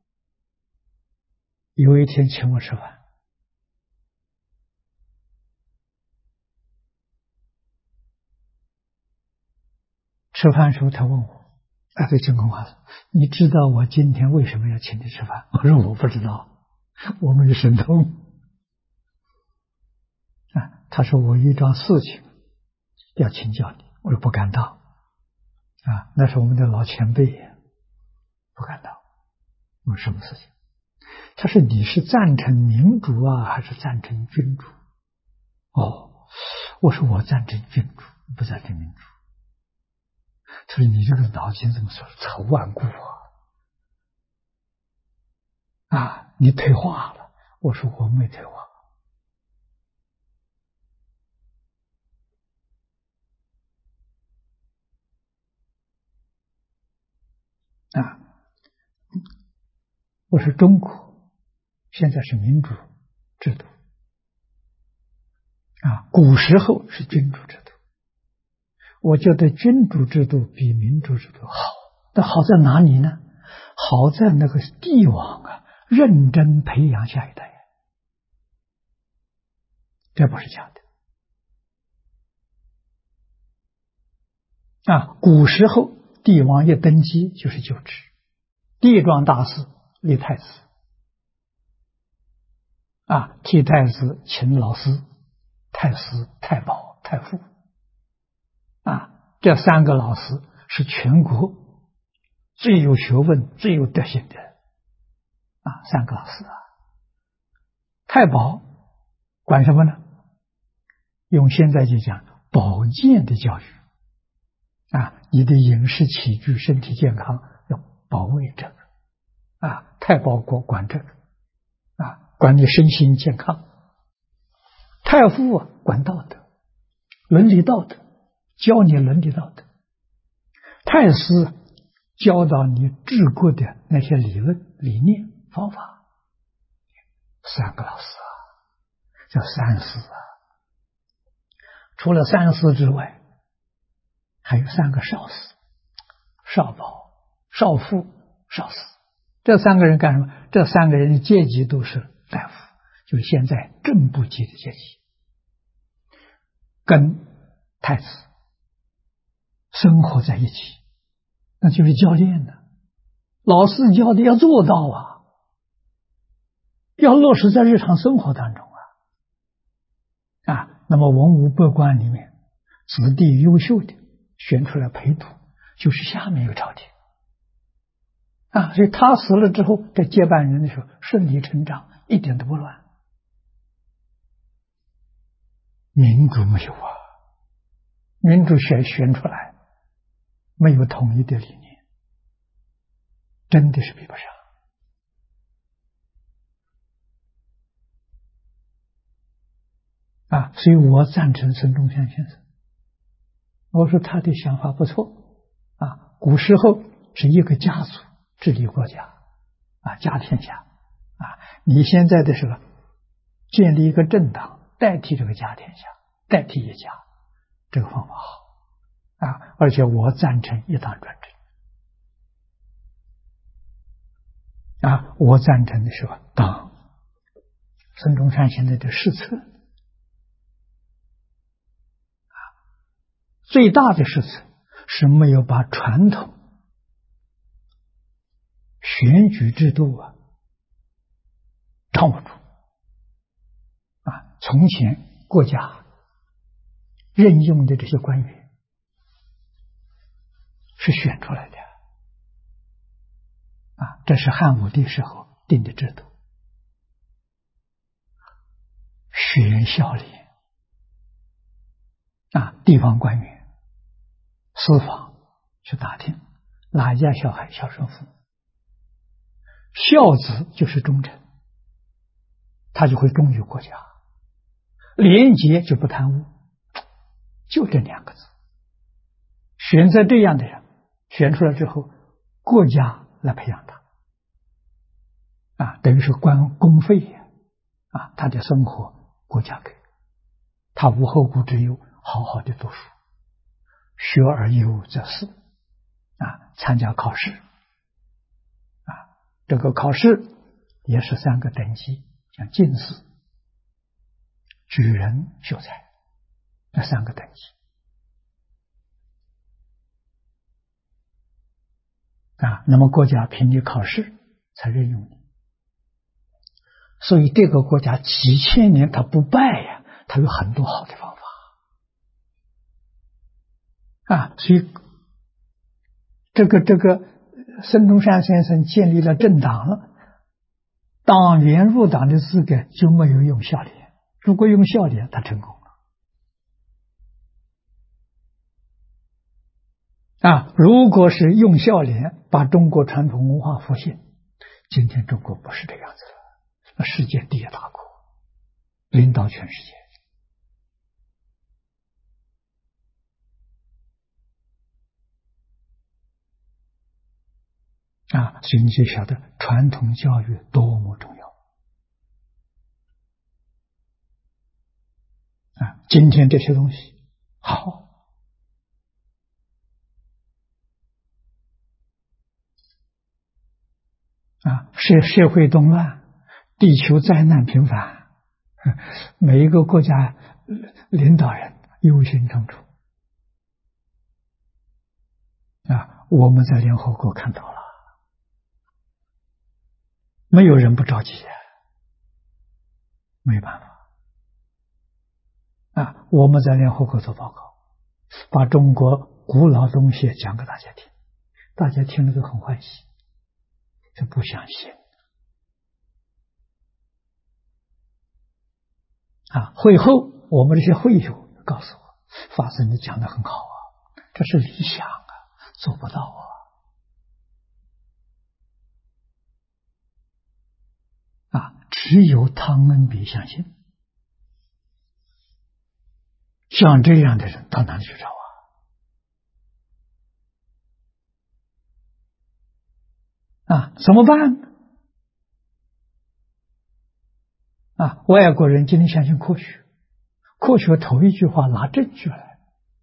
Speaker 1: 有一天请我吃饭，吃饭时候他问我，对净空法师，你知道我今天为什么要请你吃饭？我说我不知道，我没有神通。他说我有一桩事情要请教你，我说不敢当。那是我们的老前辈，不敢当。我说什么事情？他说你是赞成民主还是赞成君主？我说我赞成君主，不赞成民主。他说你这个脑筋怎么说超顽固你退化了。我说我没退化。我说中国现在是民主制度，古时候是君主制度。我觉得君主制度比民主制度好。但好在哪里呢？好在那个帝王认真培养下一代，这不是假的。古时候帝王一登基就是就职，地庄大事立太子，替太子请老师、太师、太保、太傅，这三个老师是全国最有学问、最有德行的三个老师。太保管什么呢？用现在就讲保健的教育，你的饮食起居、身体健康要保卫这个，太保管这个，管你身心健康。太傅管道德、伦理道德，教你伦理道德。太师教导你治国的那些理论、理念、方法。三个老师叫三师。除了三师之外，还有三个少师：少保、少傅、少师。这三个人干什么？这三个人的阶级都是大夫，就是现在正部级的阶级，跟太子生活在一起，那就是教练的。老师教的要做到要落实在日常生活当中那么文武百官里面，子弟优秀的选出来陪读，就是下面一个朝廷所以他死了之后，这接班人的时候顺理成章，一点都不乱。民主没有啊，民主选出来，没有统一的理念，真的是比不上。所以我赞成孙中山先生。我说他的想法不错。古时候是一个家族治理国家，家天下。你现在的时候建立一个政党，代替这个家天下，代替一家，这个方法好。而且我赞成一党专政。我赞成的是党。孙中山现在的失策。最大的失策是没有把传统选举制度掌握住。从前国家任用的这些官员是选出来的。这是汉武帝时候定的制度。选孝廉。地方官员私访去打听哪一家小孩孝顺父母，孝子就是忠诚，他就会忠于国家，廉洁就不贪污，就这2个字。选择这样的人，选出来之后，国家来培养他，等于是公费他的生活国家给，他无后顾之忧，好好的读书，学而优则仕。参加考试。这个考试也是3个等级，像进士、举人、秀才，这3个等级。那么国家凭你考试才任用你。所以这个国家几千年它不败呀，它有很多好的方法。所以这个孙中山先生建立了政党了，党员入党的资格就没有用孝廉，如果用孝廉，他成功了。如果是用孝廉，把中国传统文化复兴，今天中国不是这样子了，世界第一大国，领导全世界。所以你就晓得传统教育多么重要。今天这些东西好。社会动乱，地球灾难频繁，每一个国家领导人忧心忡忡。我们在联合国看到了，没有人不着急，没办法。我们在联合国做报告，把中国古老东西讲给大家听，大家听了都很欢喜，这不相信。会后我们这些会友告诉我，法师你讲得很好这是理想做不到只有汤恩比相信。像这样的人到哪里去找怎么办呢？外国人今天相信科学，科学头一句话拿证据来，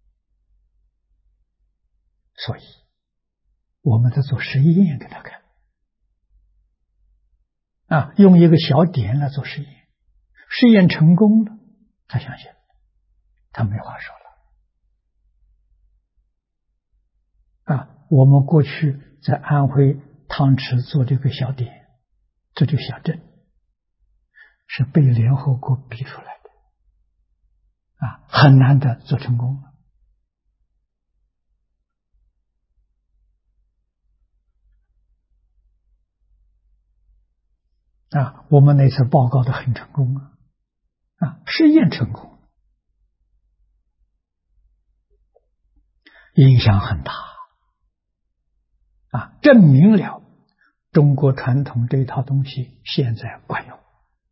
Speaker 1: 所以我们在做实验给他看。用一个小点来做实验，实验成功了，他相信，他没话说了。我们过去在安徽汤池做这个小点，做这个小镇，是被联合国逼出来的，很难的做成功了。 我们那次报告的很成功试验成功，影响很大证明了中国传统这一套东西现在管用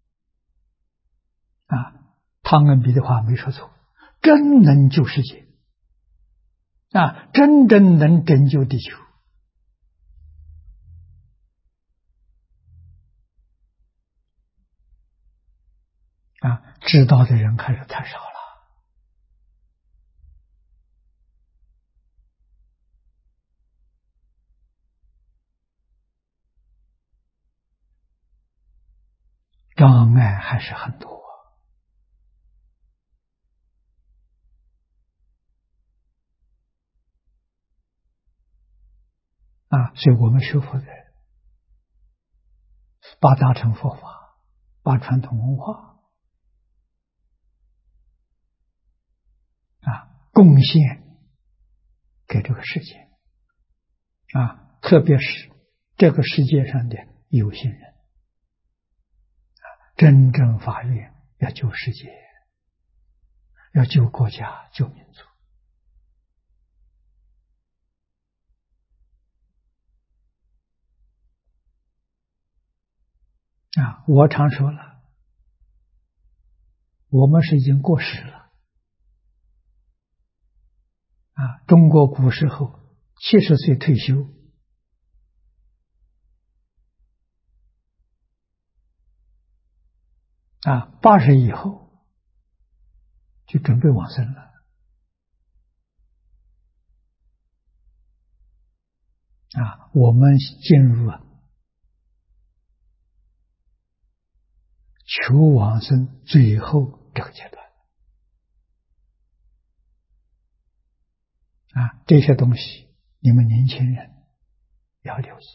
Speaker 1: 汤恩比的话没说错，真能救世界真正能拯救地球知道的人还是太少了。障碍还是很多所以我们学佛的人把大乘佛法，把传统文化贡献给这个世界特别是这个世界上的有心人真正发愿要救世界，要救国家，救民族我常说了，我们是已经过时了中国古时候70岁退休80以后就准备往生了我们进入求往生最后这个阶段这些东西你们年轻人要留意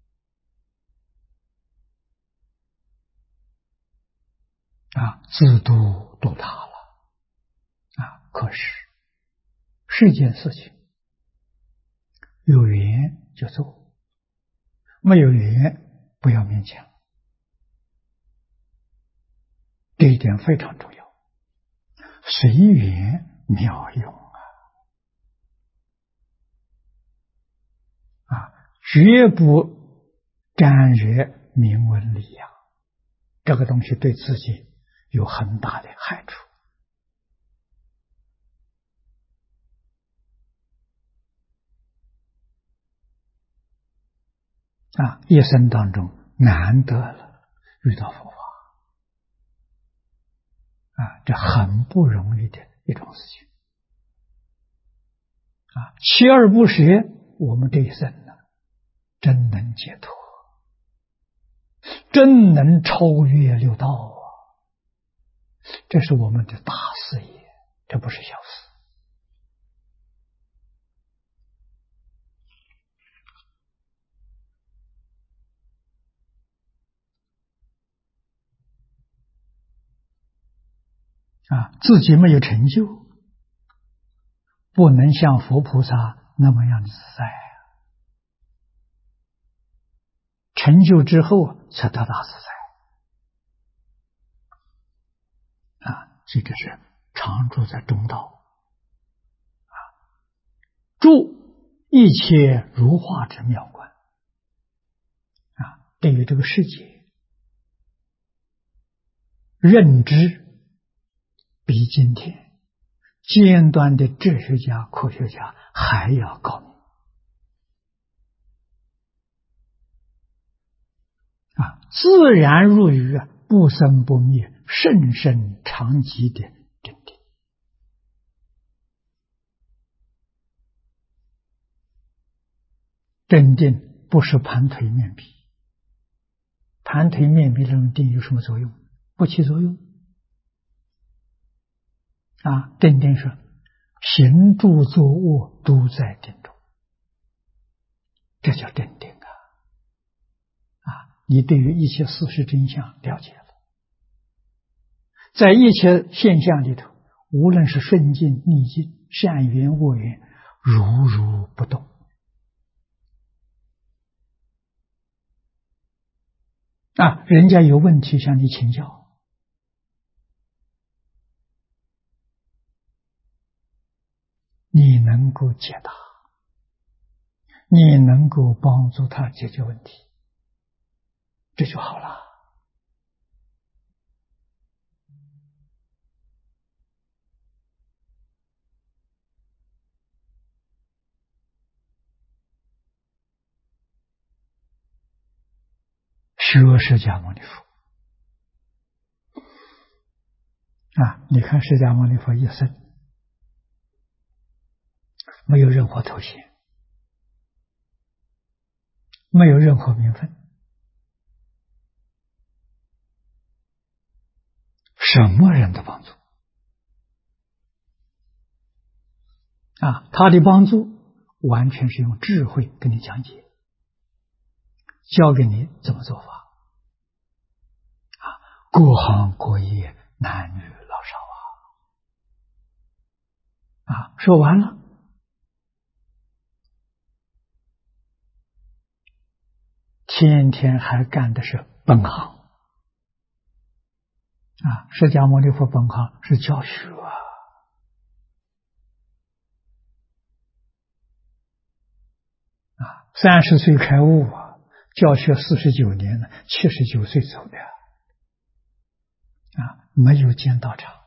Speaker 1: 自度度他了可是是件事情有缘就做，没有缘不要勉强，这一点非常重要，随缘妙用绝不沾惹名闻利养，这个东西对自己有很大的害处一生当中难得了遇到佛法这很不容易的一种事情锲而不舍，我们这一生真能解脱，真能超越六道这是我们的大事业，这不是小事自己没有成就，不能像佛菩萨那么样自在成就之后才得大自在所以这是常住在中道住一切如化之妙观对于这个世界认知比今天尖端的哲学家科学家还要高明自然入于不生不灭甚深长寂的真谛真定不是盘腿面壁，盘腿面壁这种定有什么作用？不起作用真定是行住坐卧都在定中，这叫真定你对于一切事实真相了解了，在一切现象里头，无论是顺境逆境善缘恶缘如如不动人家有问题向你请教，你能够解答，你能够帮助他解决问题，这就好了。学释迦牟尼佛你看释迦牟尼佛一生没有任何头衔，没有任何名分，什么人的帮助他的帮助完全是用智慧跟你讲解，教给你怎么做法各行各业，男女老少说完了，天天还干的是本行释迦牟尼佛本行是教学30岁开悟教学49年了，79岁走的没有建道场，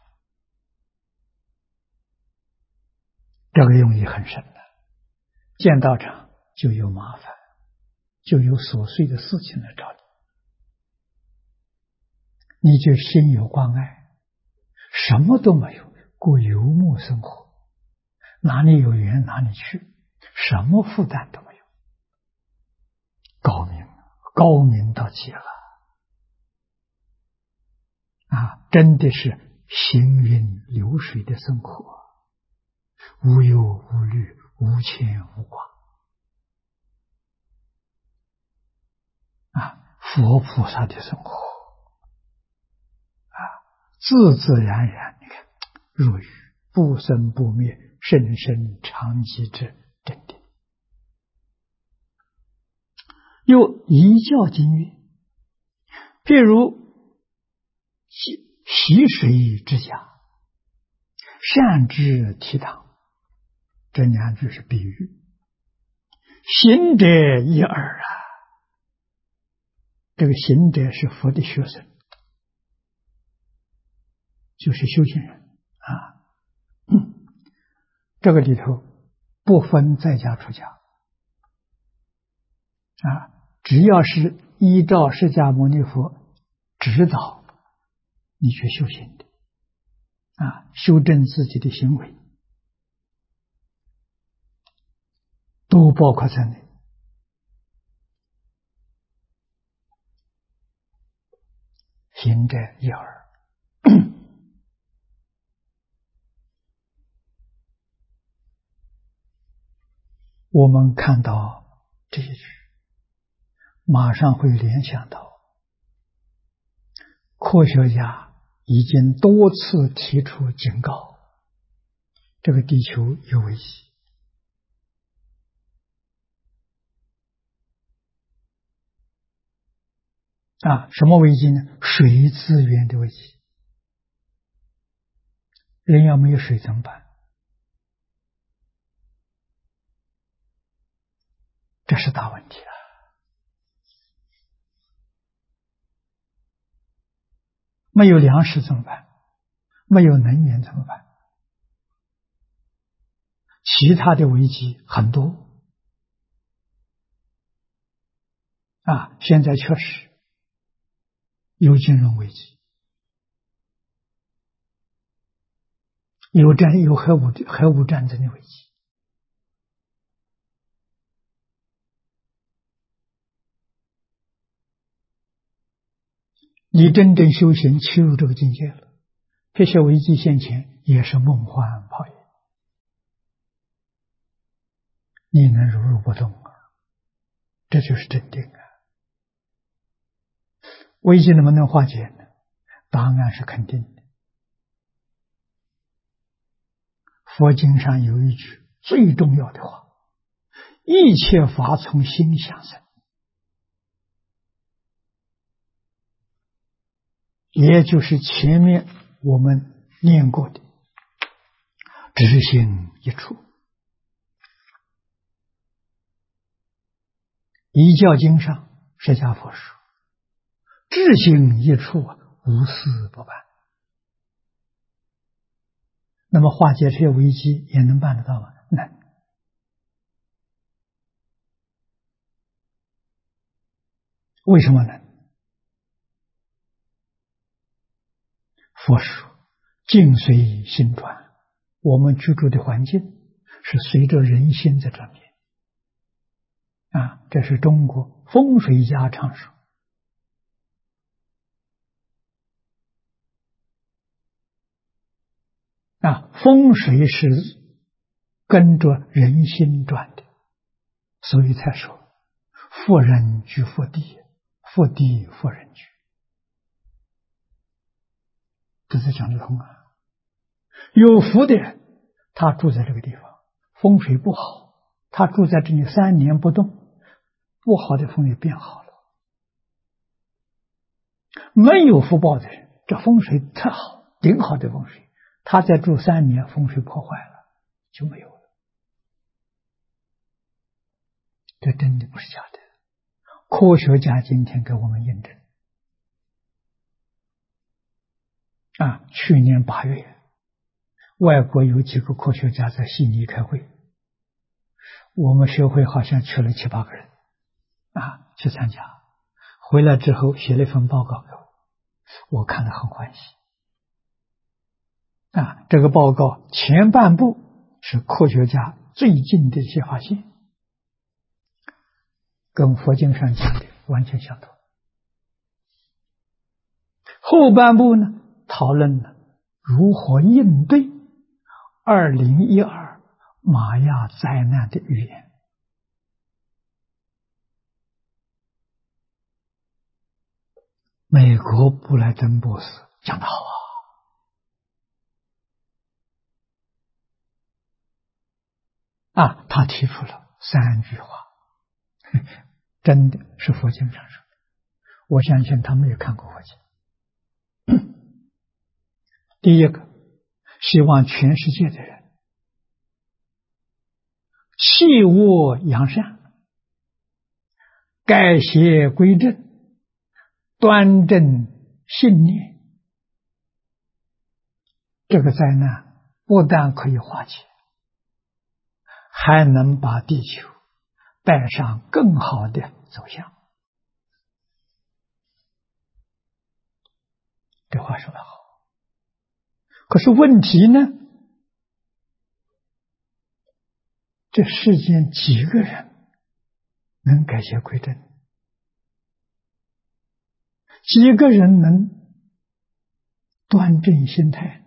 Speaker 1: 这个用意很深的。建道场就有麻烦，就有琐碎的事情来找你，你就心有关爱，什么都没有，过游牧生活，哪里有缘哪里去，什么负担都没有，高明到极了真的是行云流水的生活，无忧无虑，无牵无挂佛菩萨的生活自自然然，你看入于不生不灭，生生长期之真谛。又一教经曰：譬如习水之家，善之提倡。这两句是比喻，行者一耳这个行者是佛的学生，就是修行人这个里头不分在家出家只要是依照释迦牟尼佛指导你去修行的修正自己的行为，都包括在内。行者一耳我们看到这一句，马上会联想到科学家已经多次提出警告，这个地球有危机什么危机呢？水资源的危机。人要没有水怎么办？这是大问题了。没有粮食怎么办？没有能源怎么办？其他的危机很多现在确实有金融危机，有核武战争的危机。你真正修行切入这个境界了，这些危机现前也是梦幻泡影，你能如如不动这就是真定危机能不能化解呢？答案是肯定的。佛经上有一句最重要的话：一切法从心想生。 也就是前面我们念过的知行一处。一教经上释迦佛说，知行一处，无私不办。那么化解这些危机也能办得到吗？能。为什么呢？佛说境随心转，我们居住的环境是随着人心在转变啊，这是中国风水家常说。啊，风水是跟着人心转的，所以才说富人居福地，福地富人居，这是讲得通啊。有福的人，他住在这个地方，风水不好，他住在这里3年不动，不好的风水变好了。没有福报的人，这风水特好，顶好的风水，他再住3年，风水破坏了，就没有了。这真的不是假的，科学家今天给我们验证。啊，去年8月，外国有几个科学家在悉尼开会，我们学会好像去了7、8个人啊去参加，回来之后写了一份报告给我看了很欢喜。啊，这个报告前半部是科学家最近的一些发现，跟佛经上讲的完全相同。后半部呢，讨论了如何应对2012玛雅灾难的预言。美国布莱登博士讲得好啊！他提出了3句话，真的是佛经上说的，我相信他没有看过佛经。第一个，希望全世界的人弃恶扬善，改邪归正，端正信念，这个灾难不但可以化解，还能把地球带上更好的走向。这话说得好。可是问题呢？这世间几个人能改邪归正？几个人能端正心态？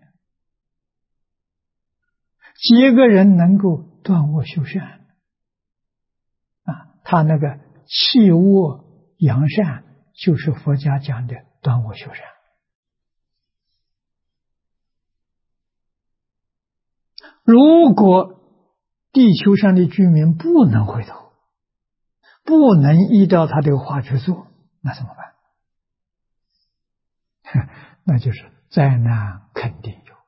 Speaker 1: 几个人能够断恶修善？啊，他那个弃恶扬善，就是佛家讲的断恶修善。如果地球上的居民不能回头，不能依照他这个话去做，那怎么办？那就是灾难肯定有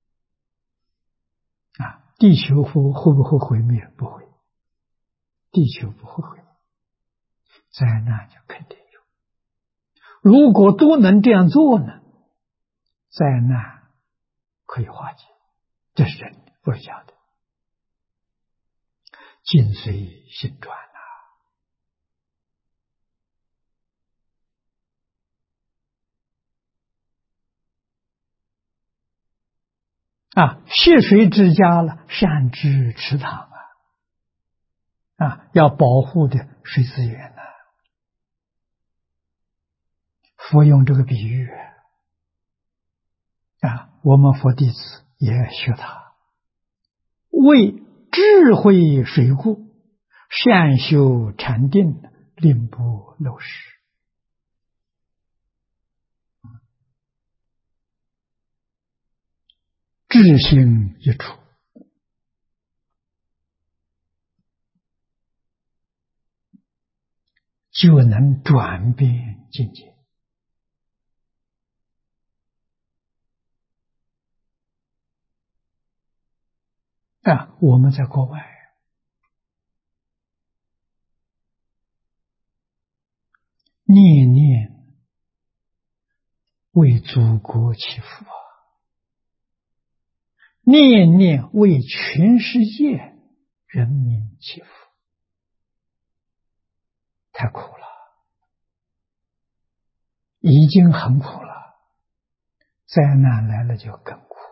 Speaker 1: 啊！地球会不会毁灭？不会，地球不会毁灭，灾难就肯定有。如果都能这样做呢，灾难可以化解，这是真的，不是假的。境随心转蓄水之家了，善知池塘要保护的水资源佛用这个比喻我们佛弟子也学他，为智慧水库，善修禅定，令不漏失。智行一处，就能转变境界我们在国外念念为祖国祈福念念为全世界人民祈福，太苦了，已经很苦了，灾难来了就更苦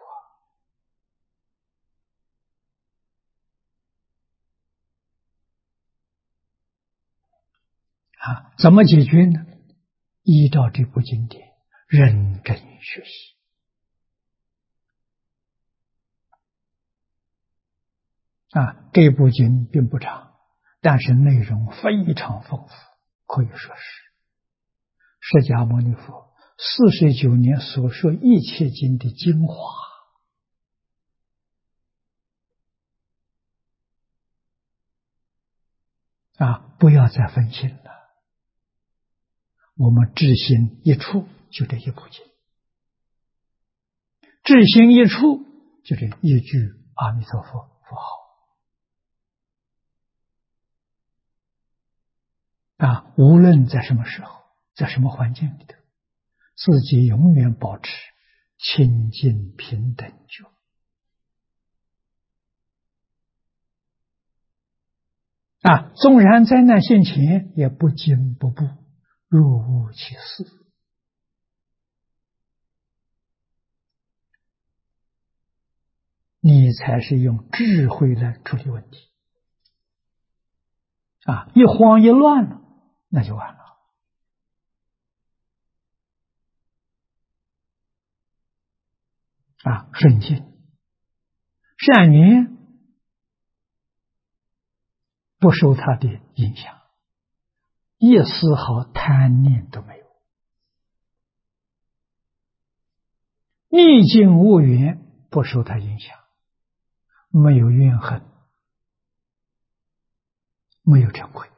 Speaker 1: 怎么解决呢？依照这部经典，认真学习这部经并不长，但是内容非常丰富，可以说是释迦牟尼佛49年所说一切经的精华不要再分心了。我们至心一处，就这一部经；至心一处，就这一句阿弥陀佛佛号。无论在什么时候，在什么环境里头，自己永远保持清净平等觉。纵然灾难现前，也不惊不怖，若无其事。你才是用智慧来处理问题。一慌一乱了，那就完了。顺境善缘不受它的影响，一丝毫贪念都没有。逆境无缘不受它影响，没有怨恨，没有惭愧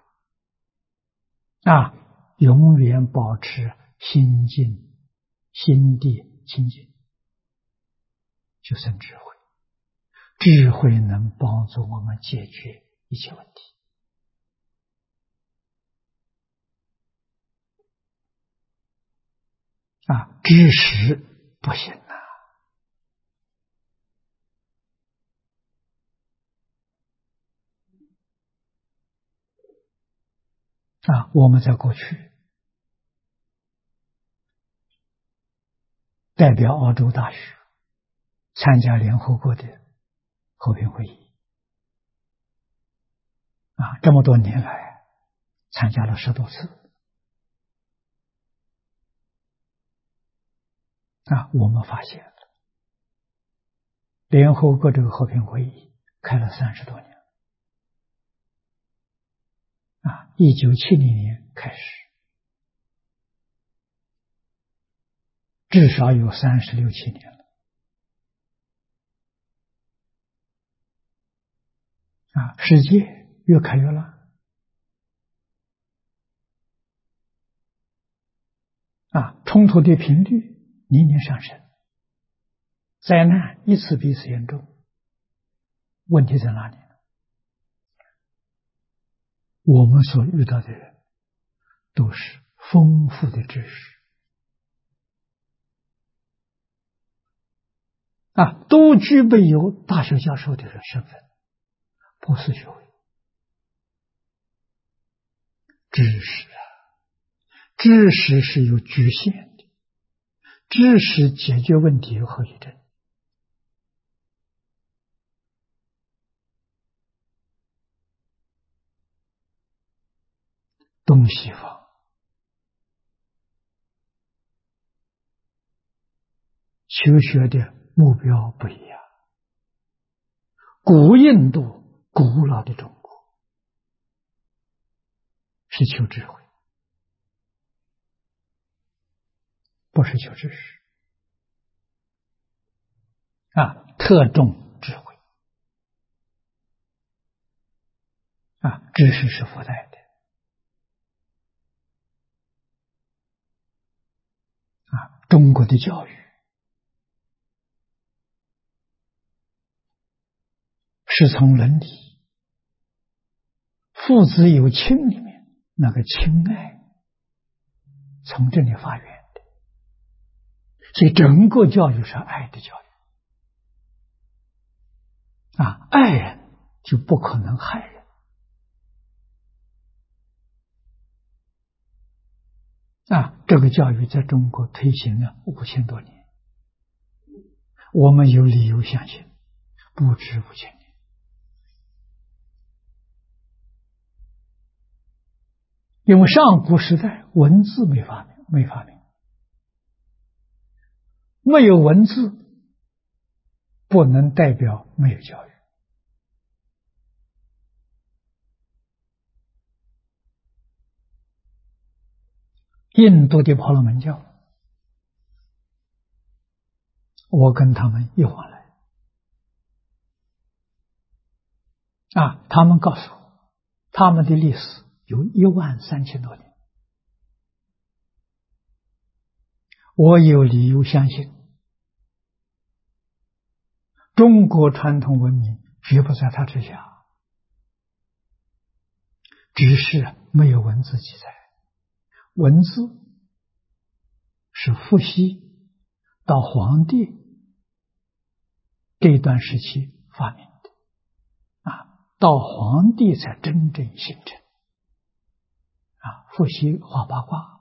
Speaker 1: 永远保持心境心地清净，就生智慧。智慧能帮助我们解决一切问题知识不行我们在过去代表澳洲大学参加联合国的和平会议这么多年来参加了10多次我们发现了联合国这个和平会议开了30多年1970年开始，至少有36、7年了世界越开越乱冲突的频率年年上升，灾难一次比一次严重。问题在哪里呢？我们所遇到的人都是丰富的知识都具备有大学教授的身份，博士学位。知识是有局限的，知识解决问题有后遗症。东西方求学的目标不一样。古印度古老的中国是求智慧，不是求知识特重智慧知识是附带的中国的教育是从伦理、父子有亲里面那个亲爱从这里发源的，所以整个教育是爱的教育。爱人就不可能害人。这个教育在中国推行了5000多年，我们有理由相信不止5000年。因为上古时代文字没发明，没有文字不能代表没有教育。印度的婆罗门教，我跟他们一往来，他们告诉我，他们的历史有13000多年。我有理由相信，中国传统文明绝不在他之下，只是没有文字记载。文字是伏羲到黄帝这段时期发明的，到黄帝才真正形成。伏羲画八卦，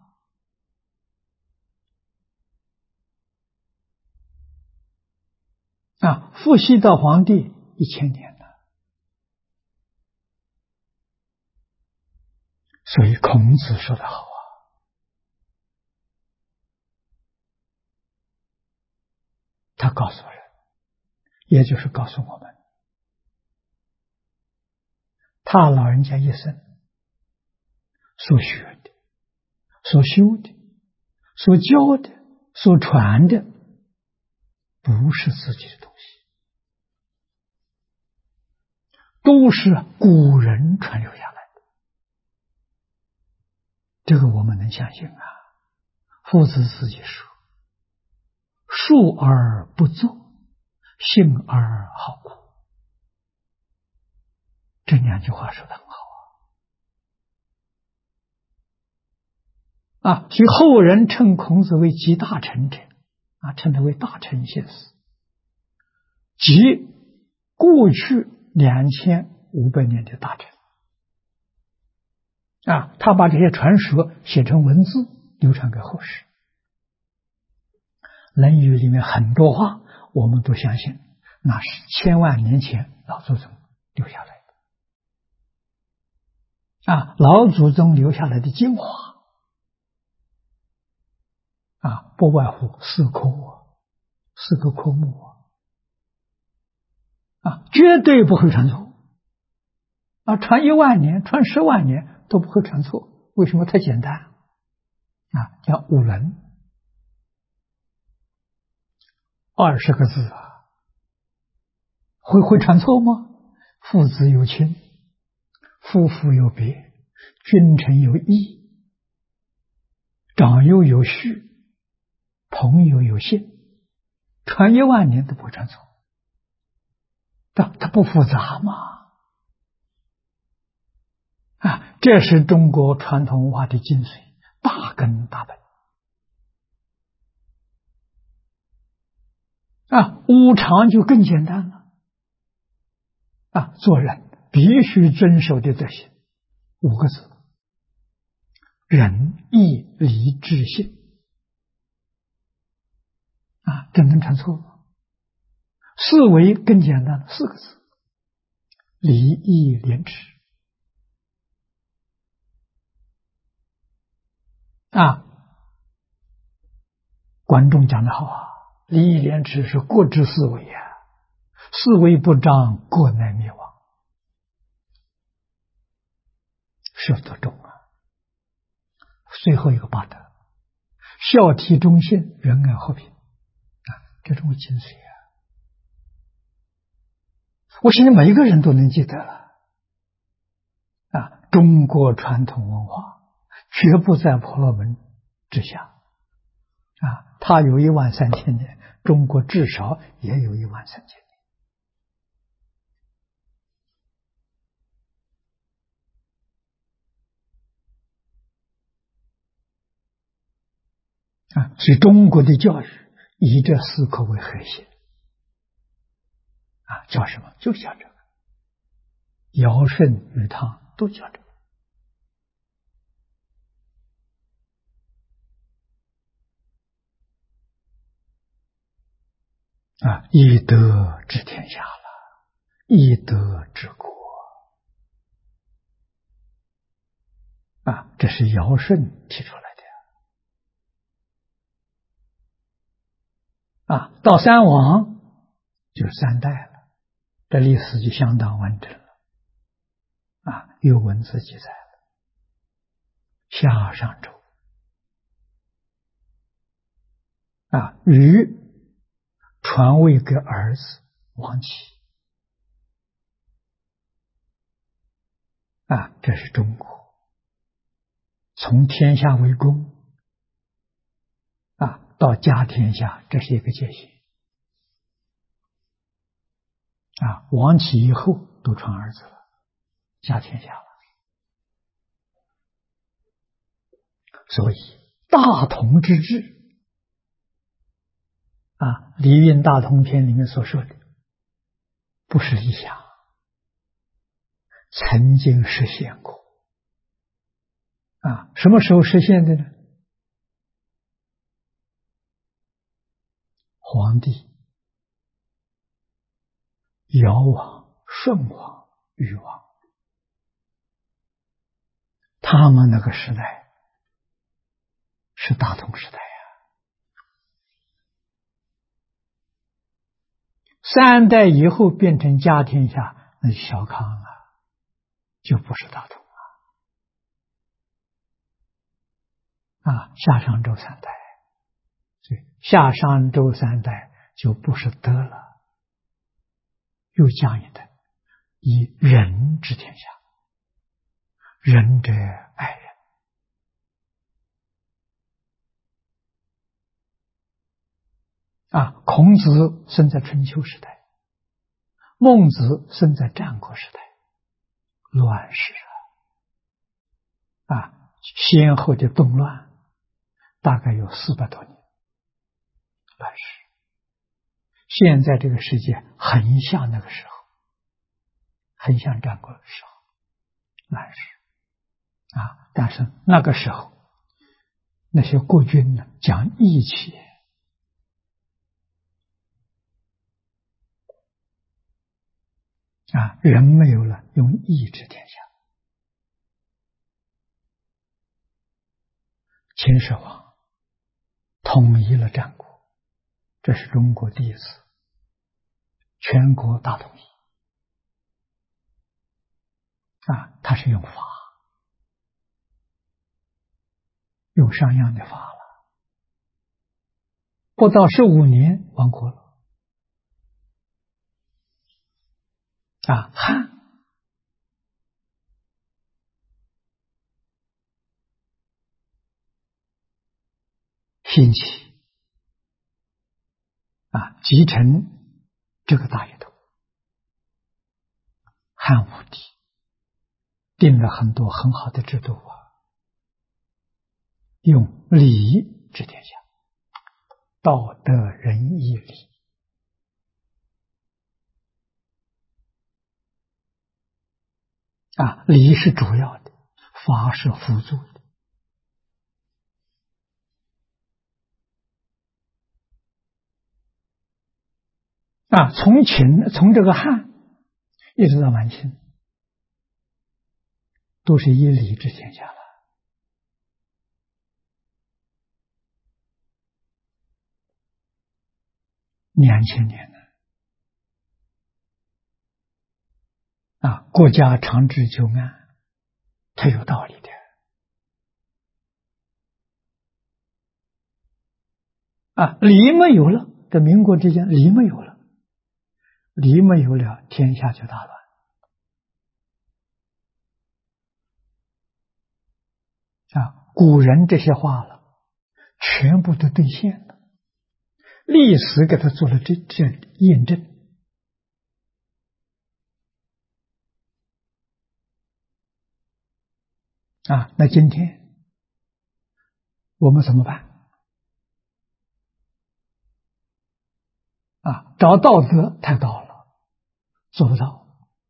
Speaker 1: 伏羲到黄帝1000年了。所以孔子说得好，他告诉人，也就是告诉我们，他老人家一生所学的、所修的、所教的、所传的，不是自己的东西，都是古人传留下来的。这个我们能相信夫子自己说，述而不作，信而好过。这2句话说得很好所以后人称孔子为集大成者，称他为大成先师，集过去2500年的大成。他把这些传说写成文字，流传给后世。论语里面很多话我们都相信，那是千万年前老祖宗留下来的。老祖宗留下来的精华不外乎4个科目绝对不会传错。传10000年，传10万年都不会传错。为什么？太简单叫5伦，20个字会传错吗？父子有亲，夫妇有别，君臣有义，长幼有序，朋友有信，传10000年都不会传错。它不复杂嘛。这是中国传统文化的精髓，大根大本。五常就更简单了。做人必须遵守的德行5个字：仁义礼智信。这能传错吗？思维更简单了，4个字：礼义廉耻。观众讲得好礼义廉耻是国之四维四维不张，国乃灭亡。是得中最后一个八德：孝悌忠信，仁爱和平。这种精髓我相信每一个人都能记得了。中国传统文化绝不在婆罗门之下。它有13000年，中国至少也有13000年。 所以中国的教育以这四科为核心叫什么？就叫这个，尧舜禹汤都叫这个以德治天下了，以德治国这是尧舜提出来的到三王就是三代了，这历史就相当完整了有文字记载了。夏商周禹传位给儿子王启这是中国从天下为公到家天下，这是一个界限王启以后都传儿子了，家天下了。所以大同之治礼运大同篇里面所说的不是理想，曾经实现过什么时候实现的呢？黄帝、尧王、舜王、禹王，他们那个时代是大同时代三代以后变成家天下，那是小康就不是大同夏商周三代，所以夏商周三代就不是德了，又讲一代，以仁治天下，仁者爱人孔子生在春秋时代，孟子生在战国时代，乱世先后的动乱大概有400多年，乱世。现在这个世界很像那个时候，很像战国的时候乱世但是那个时候那些国君呢讲义气人没有了，用义治天下。秦始皇统一了战国，这是中国第一次全国大统一他是用法，用商鞅的法了，不到15年亡国了汉兴起继承这个大一统，汉武帝定了很多很好的制度用礼治天下，道德仁义礼礼是主要的，法是辅助的从这个汉一直到满清，都是以礼治天下了。2000年了国家长治久安，它有道理的礼没有了，在民国之间礼没有了，礼没有了，天下就大乱古人这些话了，全部都兑现了，历史给他做了这验证那今天我们怎么办？ 找道德太高了，做不到；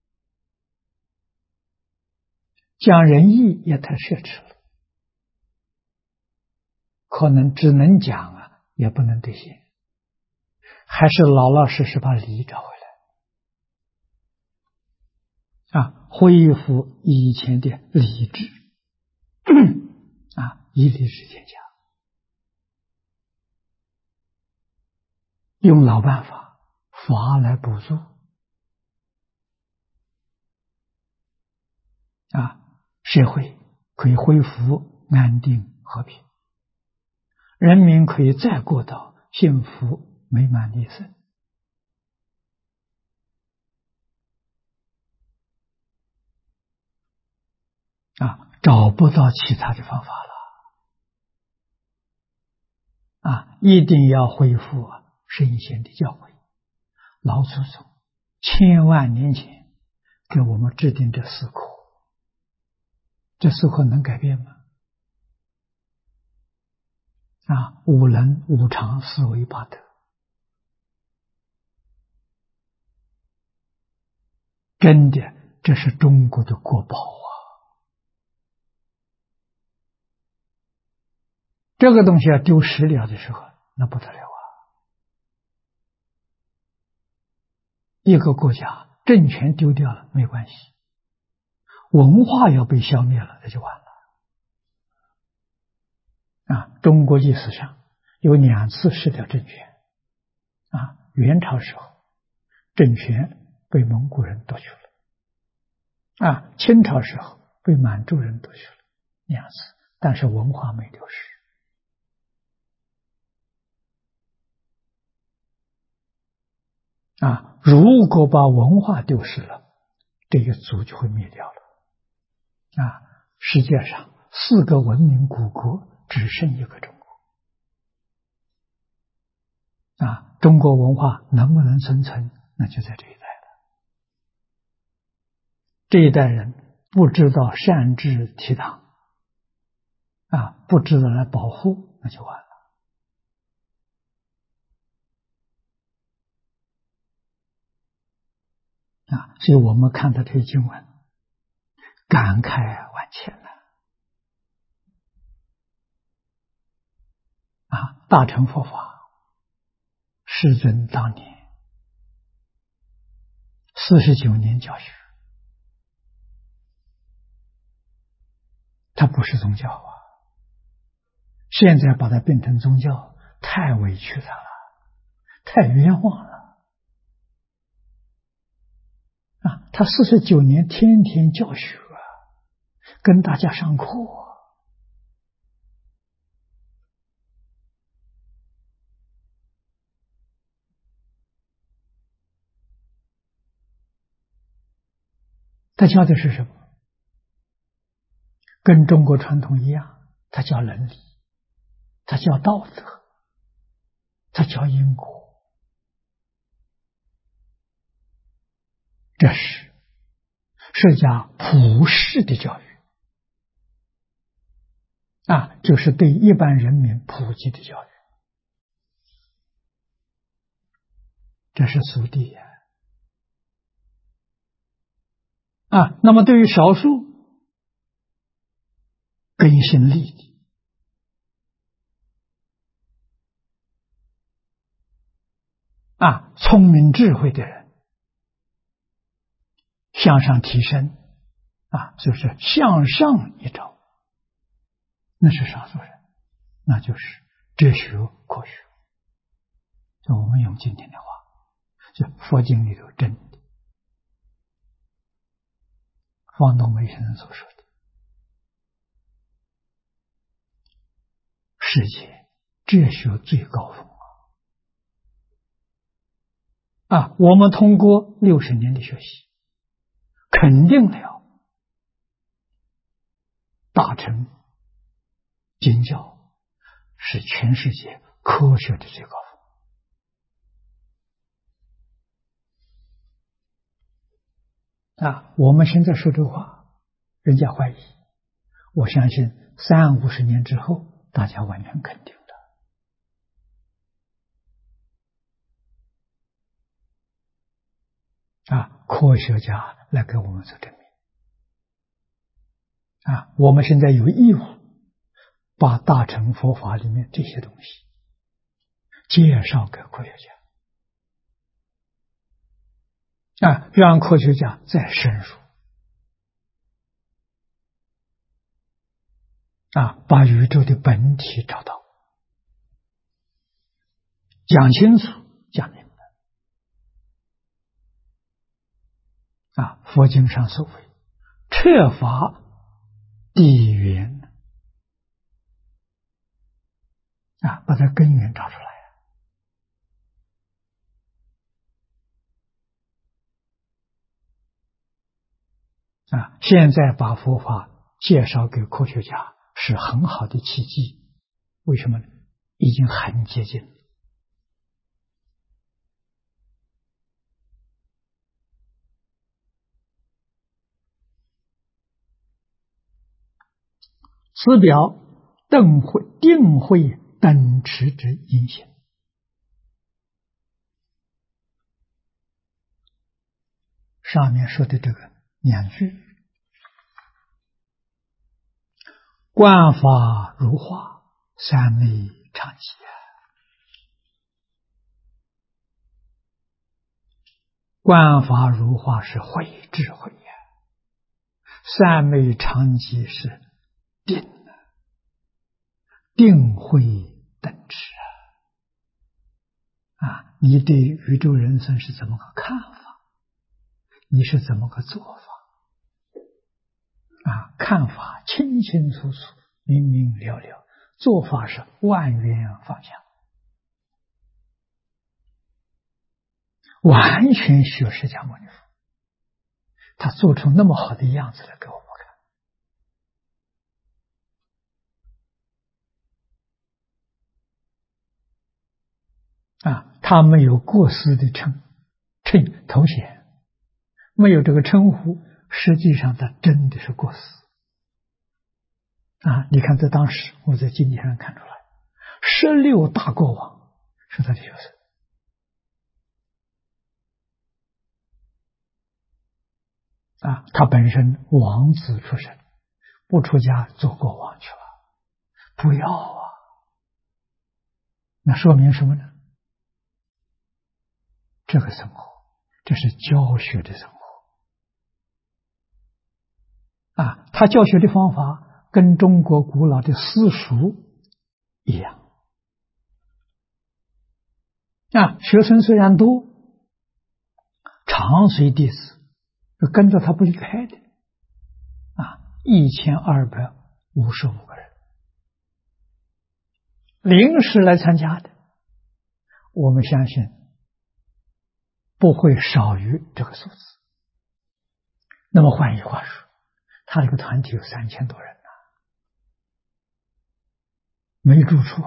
Speaker 1: 讲仁义也太奢侈了，可能只能讲也不能兑现，还是老老实实把礼找回来，恢复以前的礼制，以礼治天下，用老办法，法来补助，社会可以恢复安定和平，人民可以再过到幸福美满的一生。找不到其他的方法了，一定要恢复圣贤的教诲。老祖宗千万年前给我们制定这四科，这四科能改变吗？五能、五常、四维、八德，真的，这是中国的国宝这个东西要丢失了的时候，那不得了一个国家政权丢掉了没关系，文化要被消灭了，那就完了。中国历史上有2次失掉政权，元朝时候政权被蒙古人夺去了，清朝时候被满洲人夺去了2次，但是文化没丢失。如果把文化丢失了，这个族就会灭掉了。世界上4个文明古国只剩一个中国。中国文化能不能生存，那就在这一代了。这一代人不知道善治提倡，不知道来保护，那就完了。所以我们看到这些经文，感慨万千了。大乘佛法，世尊当年49年教学，它不是宗教现在把它变成宗教，太委屈他了，太冤枉了。他49年天天教学跟大家上课他教的是什么？跟中国传统一样，他教伦理，他教道德，他教因果。这是释迦普世的教育就是对一般人民普及的教育，这是俗谛那么对于少数根性利的聪明智慧的人，向上提升就是向上一招，那是少数人，那就是哲学科学。就我们用今天的话，就佛经里头真的，方东梅先生所说的，世界哲学最高峰我们通过60年的学习，肯定了大乘经教是全世界科学的最高峰我们现在说这话，人家怀疑，我相信30-50年之后，大家完全肯定的科学家来给我们做证明。我们现在有义务把大乘佛法里面这些东西介绍给科学家，让科学家再深入，把宇宙的本体找到，讲清楚，讲明白。佛经上所谓彻法地源，把它根源找出来。现在把佛法介绍给科学家是很好的契机。为什么呢？已经很接近了。此表定慧等持之因行。上面说的这个两句，观法如画，三昧常寂。观法如画是慧，智慧呀；三昧常寂是定，定慧等持你对宇宙人生是怎么个看法？你是怎么个做法？看法清清楚楚，明明了了；做法是万缘方向，完全学释迦牟尼佛，他做出那么好的样子来给我们看。他没有过失的头衔，没有这个称呼，实际上他真的是过失。你看在当时，我在经典上看出来，16大国王是他的学生。他本身王子出身，不出家做国王去了，不要那说明什么呢？这个生活，这是教学的生活他教学的方法跟中国古老的私塾一样学生虽然多，长随弟子跟着他不离开的1255个人，临时来参加的，我们相信不会少于这个数字。那么换句话说，他这个团体有3000多人没住处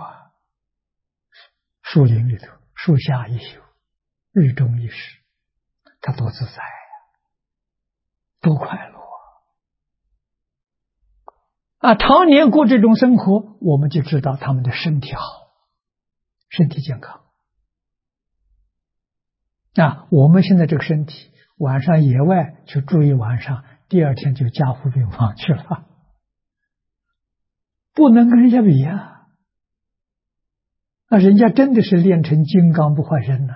Speaker 1: 树林里头，树下一宿，日中一时，他多自在多快乐常年过这种生活，我们就知道他们的身体好，身体健康我们现在这个身体，晚上野外去住一晚上，第二天就加护病房去了，不能跟人家比人家真的是练成金刚不坏身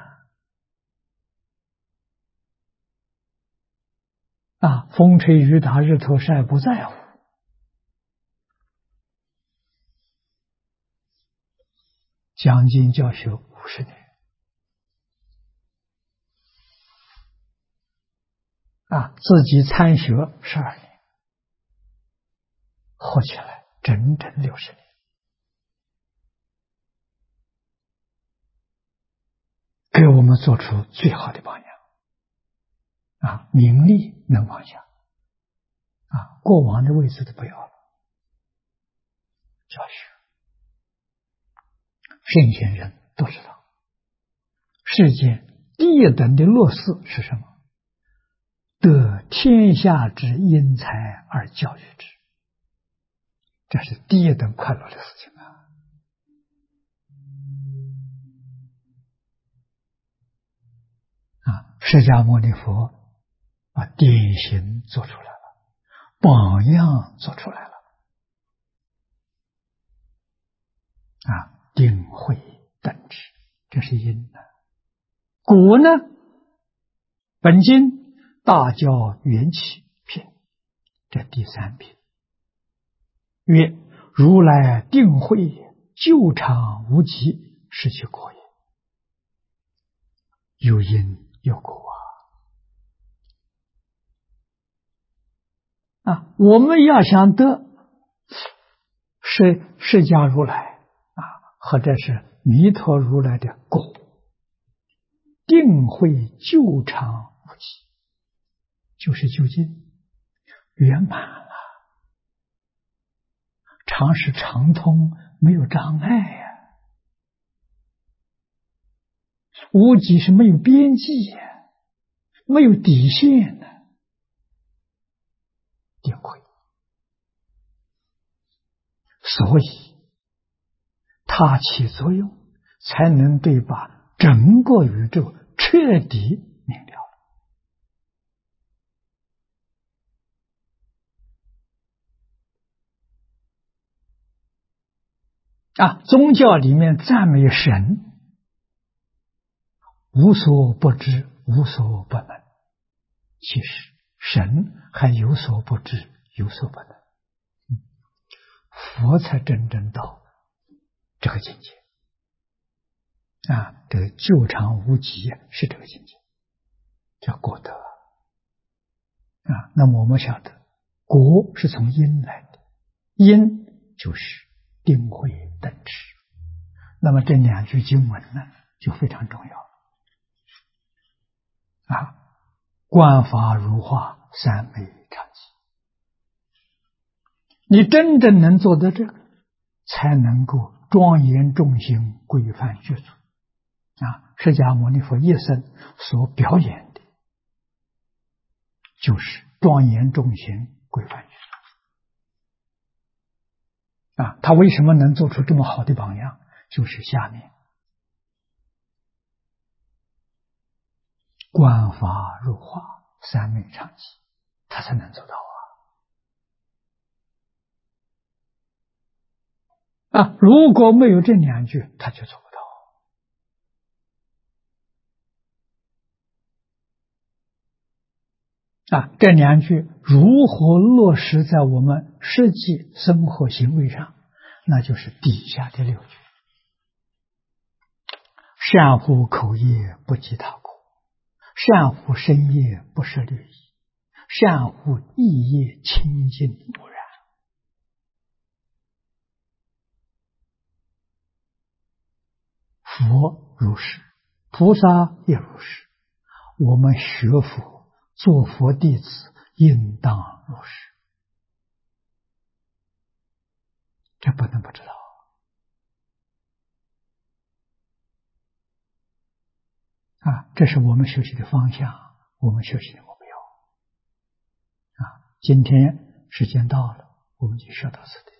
Speaker 1: 风吹雨打日头晒不在乎。讲经教学50年自己参学12年，合起来整整60年，给我们做出最好的榜样名利能放下过往的位置都不要了。教学圣贤人都知道，世间第一等的乐事是什么？得天下之英才而教育之，这是第一等快乐的事情释迦牟尼佛把典型做出来了，榜样做出来了定慧等持，这是因呢。果呢，本经大教缘起品，这第3品，曰如来定慧究常无极，是其果也。有因有果我们要想得释迦如来或者是弥陀如来的果，定慧究常无极，就是究竟圆满了，常是常通，没有障碍呀。无极是没有边际呀，没有底线的定慧，所以它起作用，才能对把整个宇宙彻底明了。宗教里面赞美神，无所不知，无所不能。其实神还有所不知，有所不能。佛才真正到这个境界这个究常无极是这个境界，叫果德那么我们晓得，果是从因来的，因就是定慧等持。那么这2句经文呢，就非常重要观法如画，三昧常寂。你真正能做到这个，才能够庄严众生，规范具足释迦牟尼佛一生所表演的，就是庄严众生，规范具足他为什么能做出这么好的榜样？就是下面观法如画，三昧常寂，他才能做到如果没有这2句，他就做不到这2句如何落实在我们实际生活行为上？那就是底下的6句：善护口业，不积他过；善护身业，不摄律仪；善护意业，清净无染。佛如是，菩萨也如是。我们学佛做佛弟子，应当如是，这不能不知道这是我们学习的方向，我们学习的目标今天时间到了，我们就说到此地。